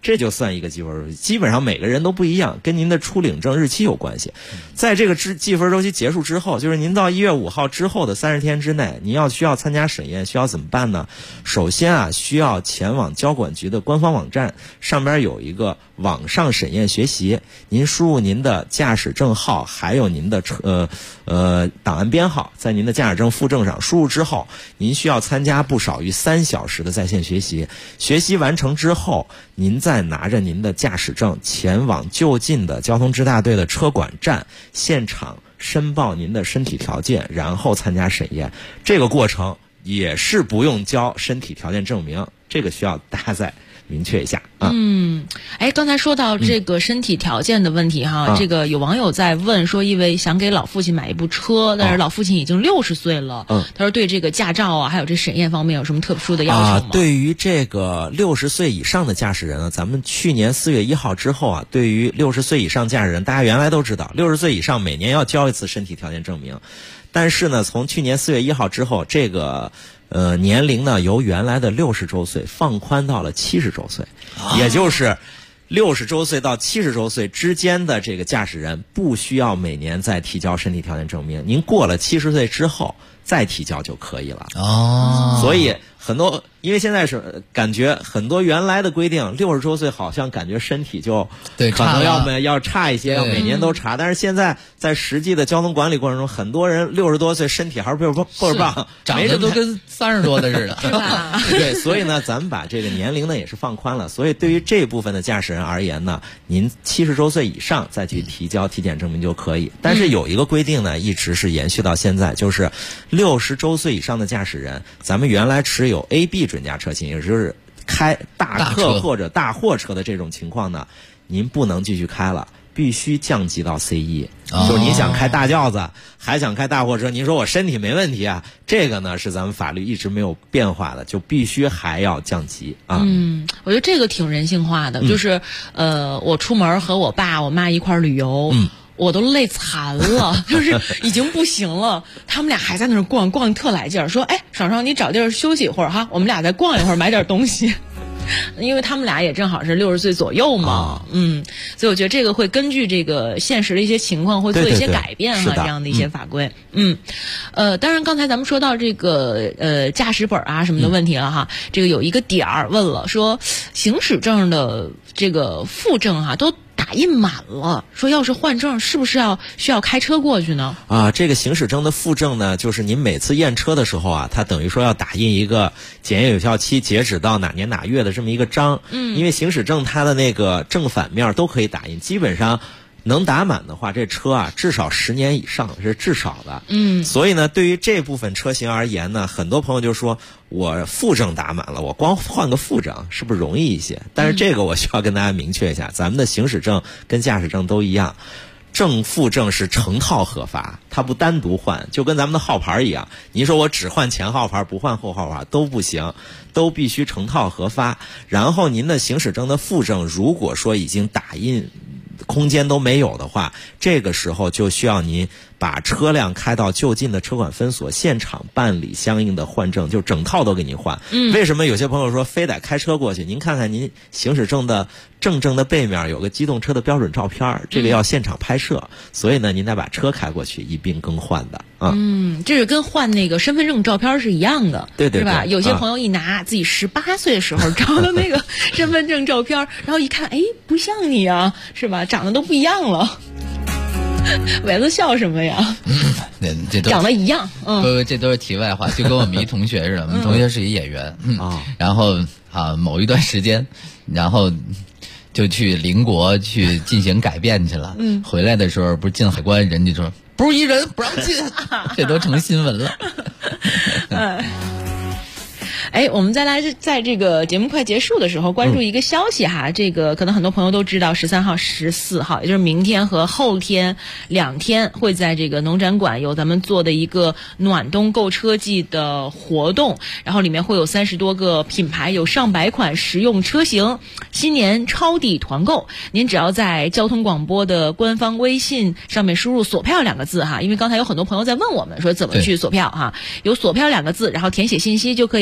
这就算一个计分周期。基本上每个人都不一样，跟您的出领证日期有关系。在这个计分周期结束之后，就是您到1月5号之后的30天之内，您需要参加审验，需要怎么办呢？首先啊，需要前往交管局的官方网站，上边有一个网上审验学习，您输入您的驾驶证号，还有您的档案编号，在您的驾驶证附证上输入之后，您需要参加不少于3小时的在线学习。学习完成之后，您再拿着您的驾驶证前往就近的交通支大队的车管站，现场申报您的身体条件，然后参加审验。这个过程也是不用交身体条件证明，这个需要大家再明确一下啊。 刚才说到这个身体条件的问题哈，这个有网友在问说，因为想给老父亲买一部车，但是老父亲已经60岁了，他说对这个驾照啊，还有这审验方面有什么特殊的要求吗？ 对于这个60岁以上的驾驶人呢，咱们去年4月1号之后啊，对于60岁以上驾驶人，大家原来都知道，60岁以上每年要交一次身体条件证明，但是呢，从去年4月1号之后，这个年龄呢由原来的60周岁放宽到了70周岁，也就是60周岁到70周岁之间的这个驾驶人不需要每年再提交身体条件证明，您过了70岁之后再提交就可以了。所以很多，因为现在是感觉很多原来的规定，60周岁好像感觉身体就可能要差一些，要每年都查。但是现在在实际的交通管理过程中，很多人60多岁身体还是倍儿棒， 长得都跟30多的似的。 对，所以呢，咱们把这个年龄呢也是放宽了。所以对于这部分的驾驶人而言呢，您70周岁以上再去提交体检证明就可以。但是有一个规定呢，一直是延续到现在，就是60周岁以上的驾驶人，咱们原来持有 AB 准驾车型，也就是开大客或者大货车的这种情况呢，您不能继续开了，必须降级到 C1。就是您想开大轿子，还想开大货车，您说我身体没问题啊，这个呢是咱们法律一直没有变化的，就必须还要降级啊。 我觉得这个挺人性化的，就是我出门和我爸我妈一块儿旅游。我都累残了，就是已经不行了。他们俩还在那儿逛特来劲儿，说：“哎，爽爽，你找地儿休息一会儿哈，我们俩再逛一会儿，买点东西。”因为他们俩也正好是60岁左右嘛，所以我觉得这个会根据这个现实的一些情况会做一些改变哈，这样的一些法规。当然刚才咱们说到这个驾驶本啊什么的问题了哈，这个有一个点儿问了，说行驶证的这个附证哈都打印满了，说要是换证是不是需要开车过去呢？ 这个行驶证的附证呢，就是您每次验车的时候啊，它等于说要打印一个检验有效期截止到哪年哪月的这么一个章。因为行驶证它的那个正反面都可以打印，基本上能打满的话，这车啊至少10年以上是至少的。所以呢，对于这部分车型而言呢，很多朋友就说我附证打满了，我光换个附证是不是容易一些？但是这个我需要跟大家明确一下，咱们的行驶证跟驾驶证都一样，正副证是成套核发，它不单独换，就跟咱们的号牌一样，您说我只换前号牌不换后号牌都不行，都必须成套核发。然后您的行驶证的附证如果说已经打印空间都没有的话，这个时候就需要您把车辆开到就近的车管分所，现场办理相应的换证，就整套都给您换。为什么有些朋友说非得开车过去？您看看您行驶证的正的背面有个机动车的标准照片，这个要现场拍摄，所以呢您得把车开过去一并更换的。 这是跟换那个身份证照片是一样的， 对， 是吧？有些朋友一拿自己18岁的时候照的那个身份证照片，然后一看，哎，不像你啊，是吧？长得都不一样了。伟子笑什么呀？ 这都长得一样。 不，这都是题外话，就跟我们一同学似的。我们同学是一演员然后某一段时间，然后就去邻国去进行改变去了。回来的时候不是进海关，人家说不是一人不让进，这都成新闻了。 我们再来在这个节目快结束的时候关注一个消息哈，这个可能很多朋友都知道，13号、14号，也就是明天和后天2天会在这个农展馆有咱们做的一个暖冬购车季的活动，然后里面会有30多个品牌，有上百款实用车型，新年超抵团购。您只要在交通广播的官方微信上面输入锁票2个字哈，因为刚才有很多朋友在问我们说怎么去锁票哈，有锁票2个字，然后填写信息就可以进场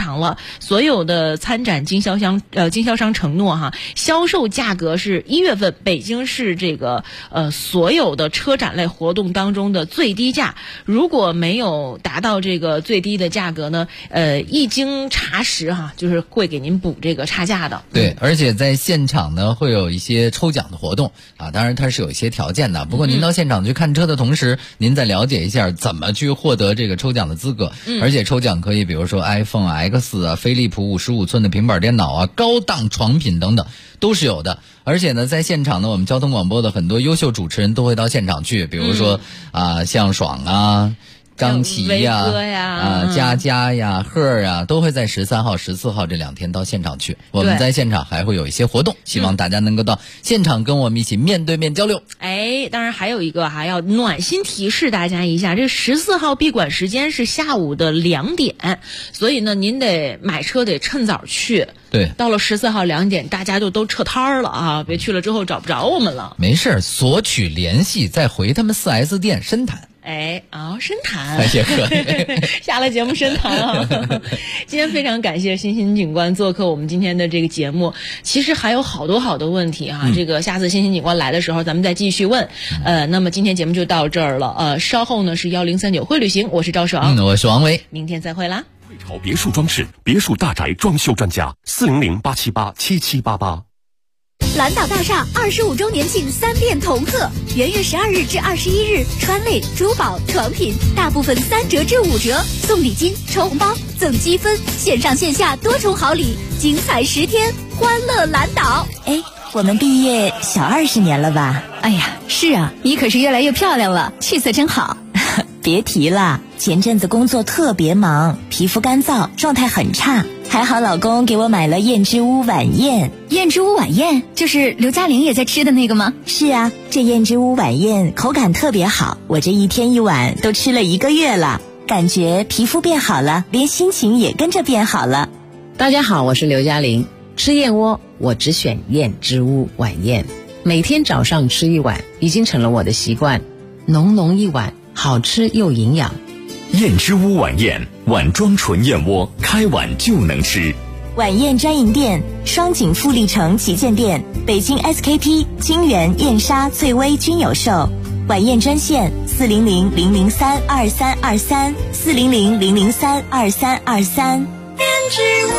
场了，所有的参展经销商承诺哈，销售价格是1月份北京市这个所有的车展类活动当中的最低价。如果没有达到这个最低的价格呢，一经查实哈，就是会给您补这个差价的。 对，而且在现场呢会有一些抽奖的活动啊，当然它是有一些条件的。不过您到现场去看车的同时，您再了解一下怎么去获得这个抽奖的资格。而且抽奖可以比如说 iPhone X 啊、飞利浦55寸的平板电脑啊、高档床品等等都是有的。而且呢，在现场呢，我们交通广播的很多优秀主持人都会到现场去，比如说向爽啊、张琪呀、佳佳呀、贺呀，都会在13号、14号这2天到现场去。我们在现场还会有一些活动，希望大家能够到现场跟我们一起面对面交流。 当然还有一个还要暖心提示大家一下，这14号闭馆时间是下午的2点，所以呢，您得买车得趁早去。 对， 到了14号2点，大家就都撤摊了啊！别去了之后找不着我们了。 没事，索取联系再回他们4S 店深谈。 深谈也可以下了节目深谈啊！今天非常感谢欣欣警官做客我们今天的这个节目。其实还有好多问题哈，这个下次欣欣警官来的时候，咱们再继续问。那么今天节目就到这儿了。稍后呢是1039会旅行，我是赵爽， 我是王维， 明天再会啦。 汇潮别墅装饰，别墅大宅装修专家，400-878-7788。 蓝岛大厦25周年庆3店同贺，元月12日至21日，川类、珠宝、床品大部分3折至5折，送礼金、抽红包、赠积分，线上线下多重好礼，精彩10天，欢乐蓝岛。 我们毕业小20年了吧？ 哎呀，是啊，你可是越来越漂亮了，气色真好。 别提了，前阵子工作特别忙，皮肤干燥，状态很差。还好老公给我买了燕之屋晚宴。 燕之屋晚宴就是刘嘉玲也在吃的那个吗？ 是啊，这燕之屋晚宴口感特别好，我这1天1碗都吃了1个月了，感觉皮肤变好了，连心情也跟着变好了。 大家好，我是刘嘉玲。吃燕窝我只选燕之屋晚宴，每天早上吃1碗已经成了我的习惯，浓浓1碗，好吃又营养。 燕之屋晚宴，碗装纯燕窝，开碗就能吃。 晚宴专营店：双井富力城旗舰店、北京 SKP、金源、燕莎、翠微均有售。晚宴专线400-003-2323 400-003-2323。 燕之屋。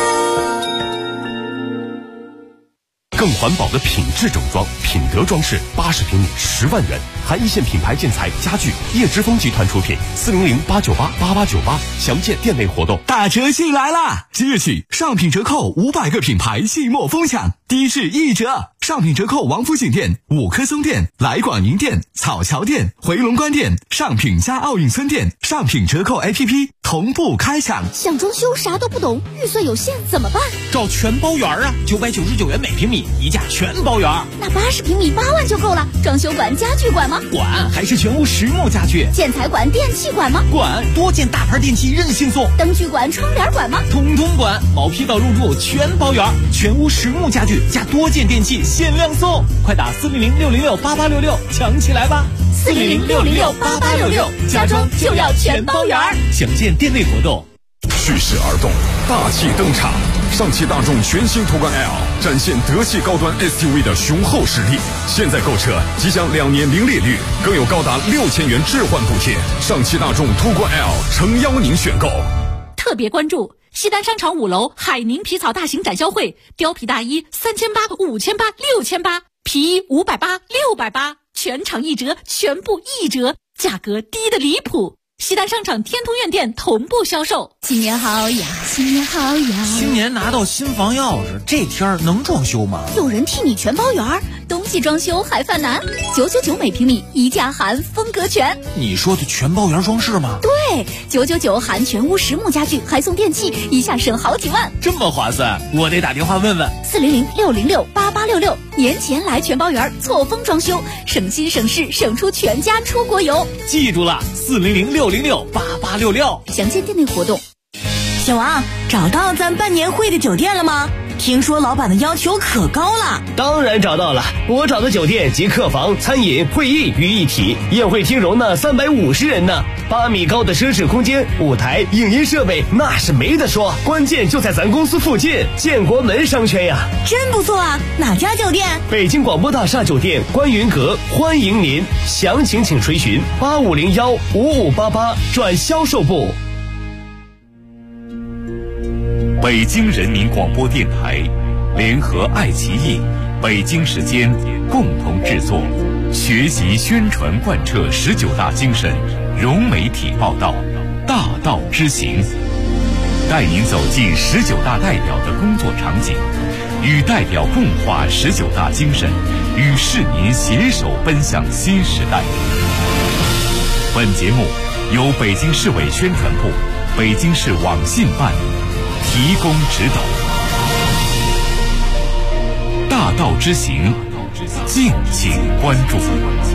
更环保的品质整装，品德装饰80平米10万元，含一线品牌建材家具，叶之峰集团出品，400-898-8898，详见店内活动。 大车戏来啦！即日起上品折扣500个品牌戏末疯抢，低市1折。上品折扣王府井店、五棵松店、来广营店、草桥店、回龙观店，上品加奥运村店，上品折扣 APP 同步开抢。 想装修啥都不懂，预算有限怎么办？ 找全包园啊，999元每平米，一价全包园。 那80平米8万就够了。装修管、家具管吗？ 管，还是全屋实木家具。 建材管、电器管吗？ 管，多件大牌电器任性送。 灯具管、窗帘管吗？ 通通管，毛坯到入住全包园，全屋实木家具加多件电器限量送，快打400-606-8866抢起来吧 ！400-606-8866，家装就要全包圆。 详见店内活动。 蓄势而动，大气登场。上汽大众全新途观 L 展现德系高端 SUV 的雄厚实力。现在购车即享2年零利率，更有高达6000元置换补贴。上汽大众途观 L 诚邀您选购。 特别关注西单商场5楼海宁皮草大型展销会，貂皮大衣3800、5800、6800，皮衣580、680，全场1折，全部1折，价格低得离谱。西单商场天通苑店同步销售。 新年好呀，新年好呀！ 新年拿到新房钥匙，这天能装修吗？ 有人替你全包圆，冬季装修还犯难，999每平米，一价含风格全。 你说的全包圆装饰吗？ 对，999含全屋实木家具，还送电器，一下省好几万， 这么划算，我得打电话问问。 400-606-8866，年前来全包圆，错峰装修，省心省事，省出全家出国游。 记住了，400-606-8866， 详见店内活动。 小王，找到咱办年会的酒店了吗？ 听说老板的要求可高了。 当然找到了，我找的酒店集客房、餐饮、会议于一体，宴会厅容纳350人呢，8米高的奢侈空间，舞台、影音设备那是没得说，关键就在咱公司附近，建国门商圈呀。 真不错啊，哪家酒店？ 北京广播大厦酒店观云阁，欢迎您，详情请垂询8501-5588转销售部。 北京人民广播电台联合爱奇艺、北京时间共同制作，学习宣传贯彻19大精神，融媒体报道，大道之行，带您走进19大代表的工作场景，与代表共话19大精神，与市民携手奔向新时代。本节目由北京市委宣传部、北京市网信办提供指导。大道之行，敬请关注。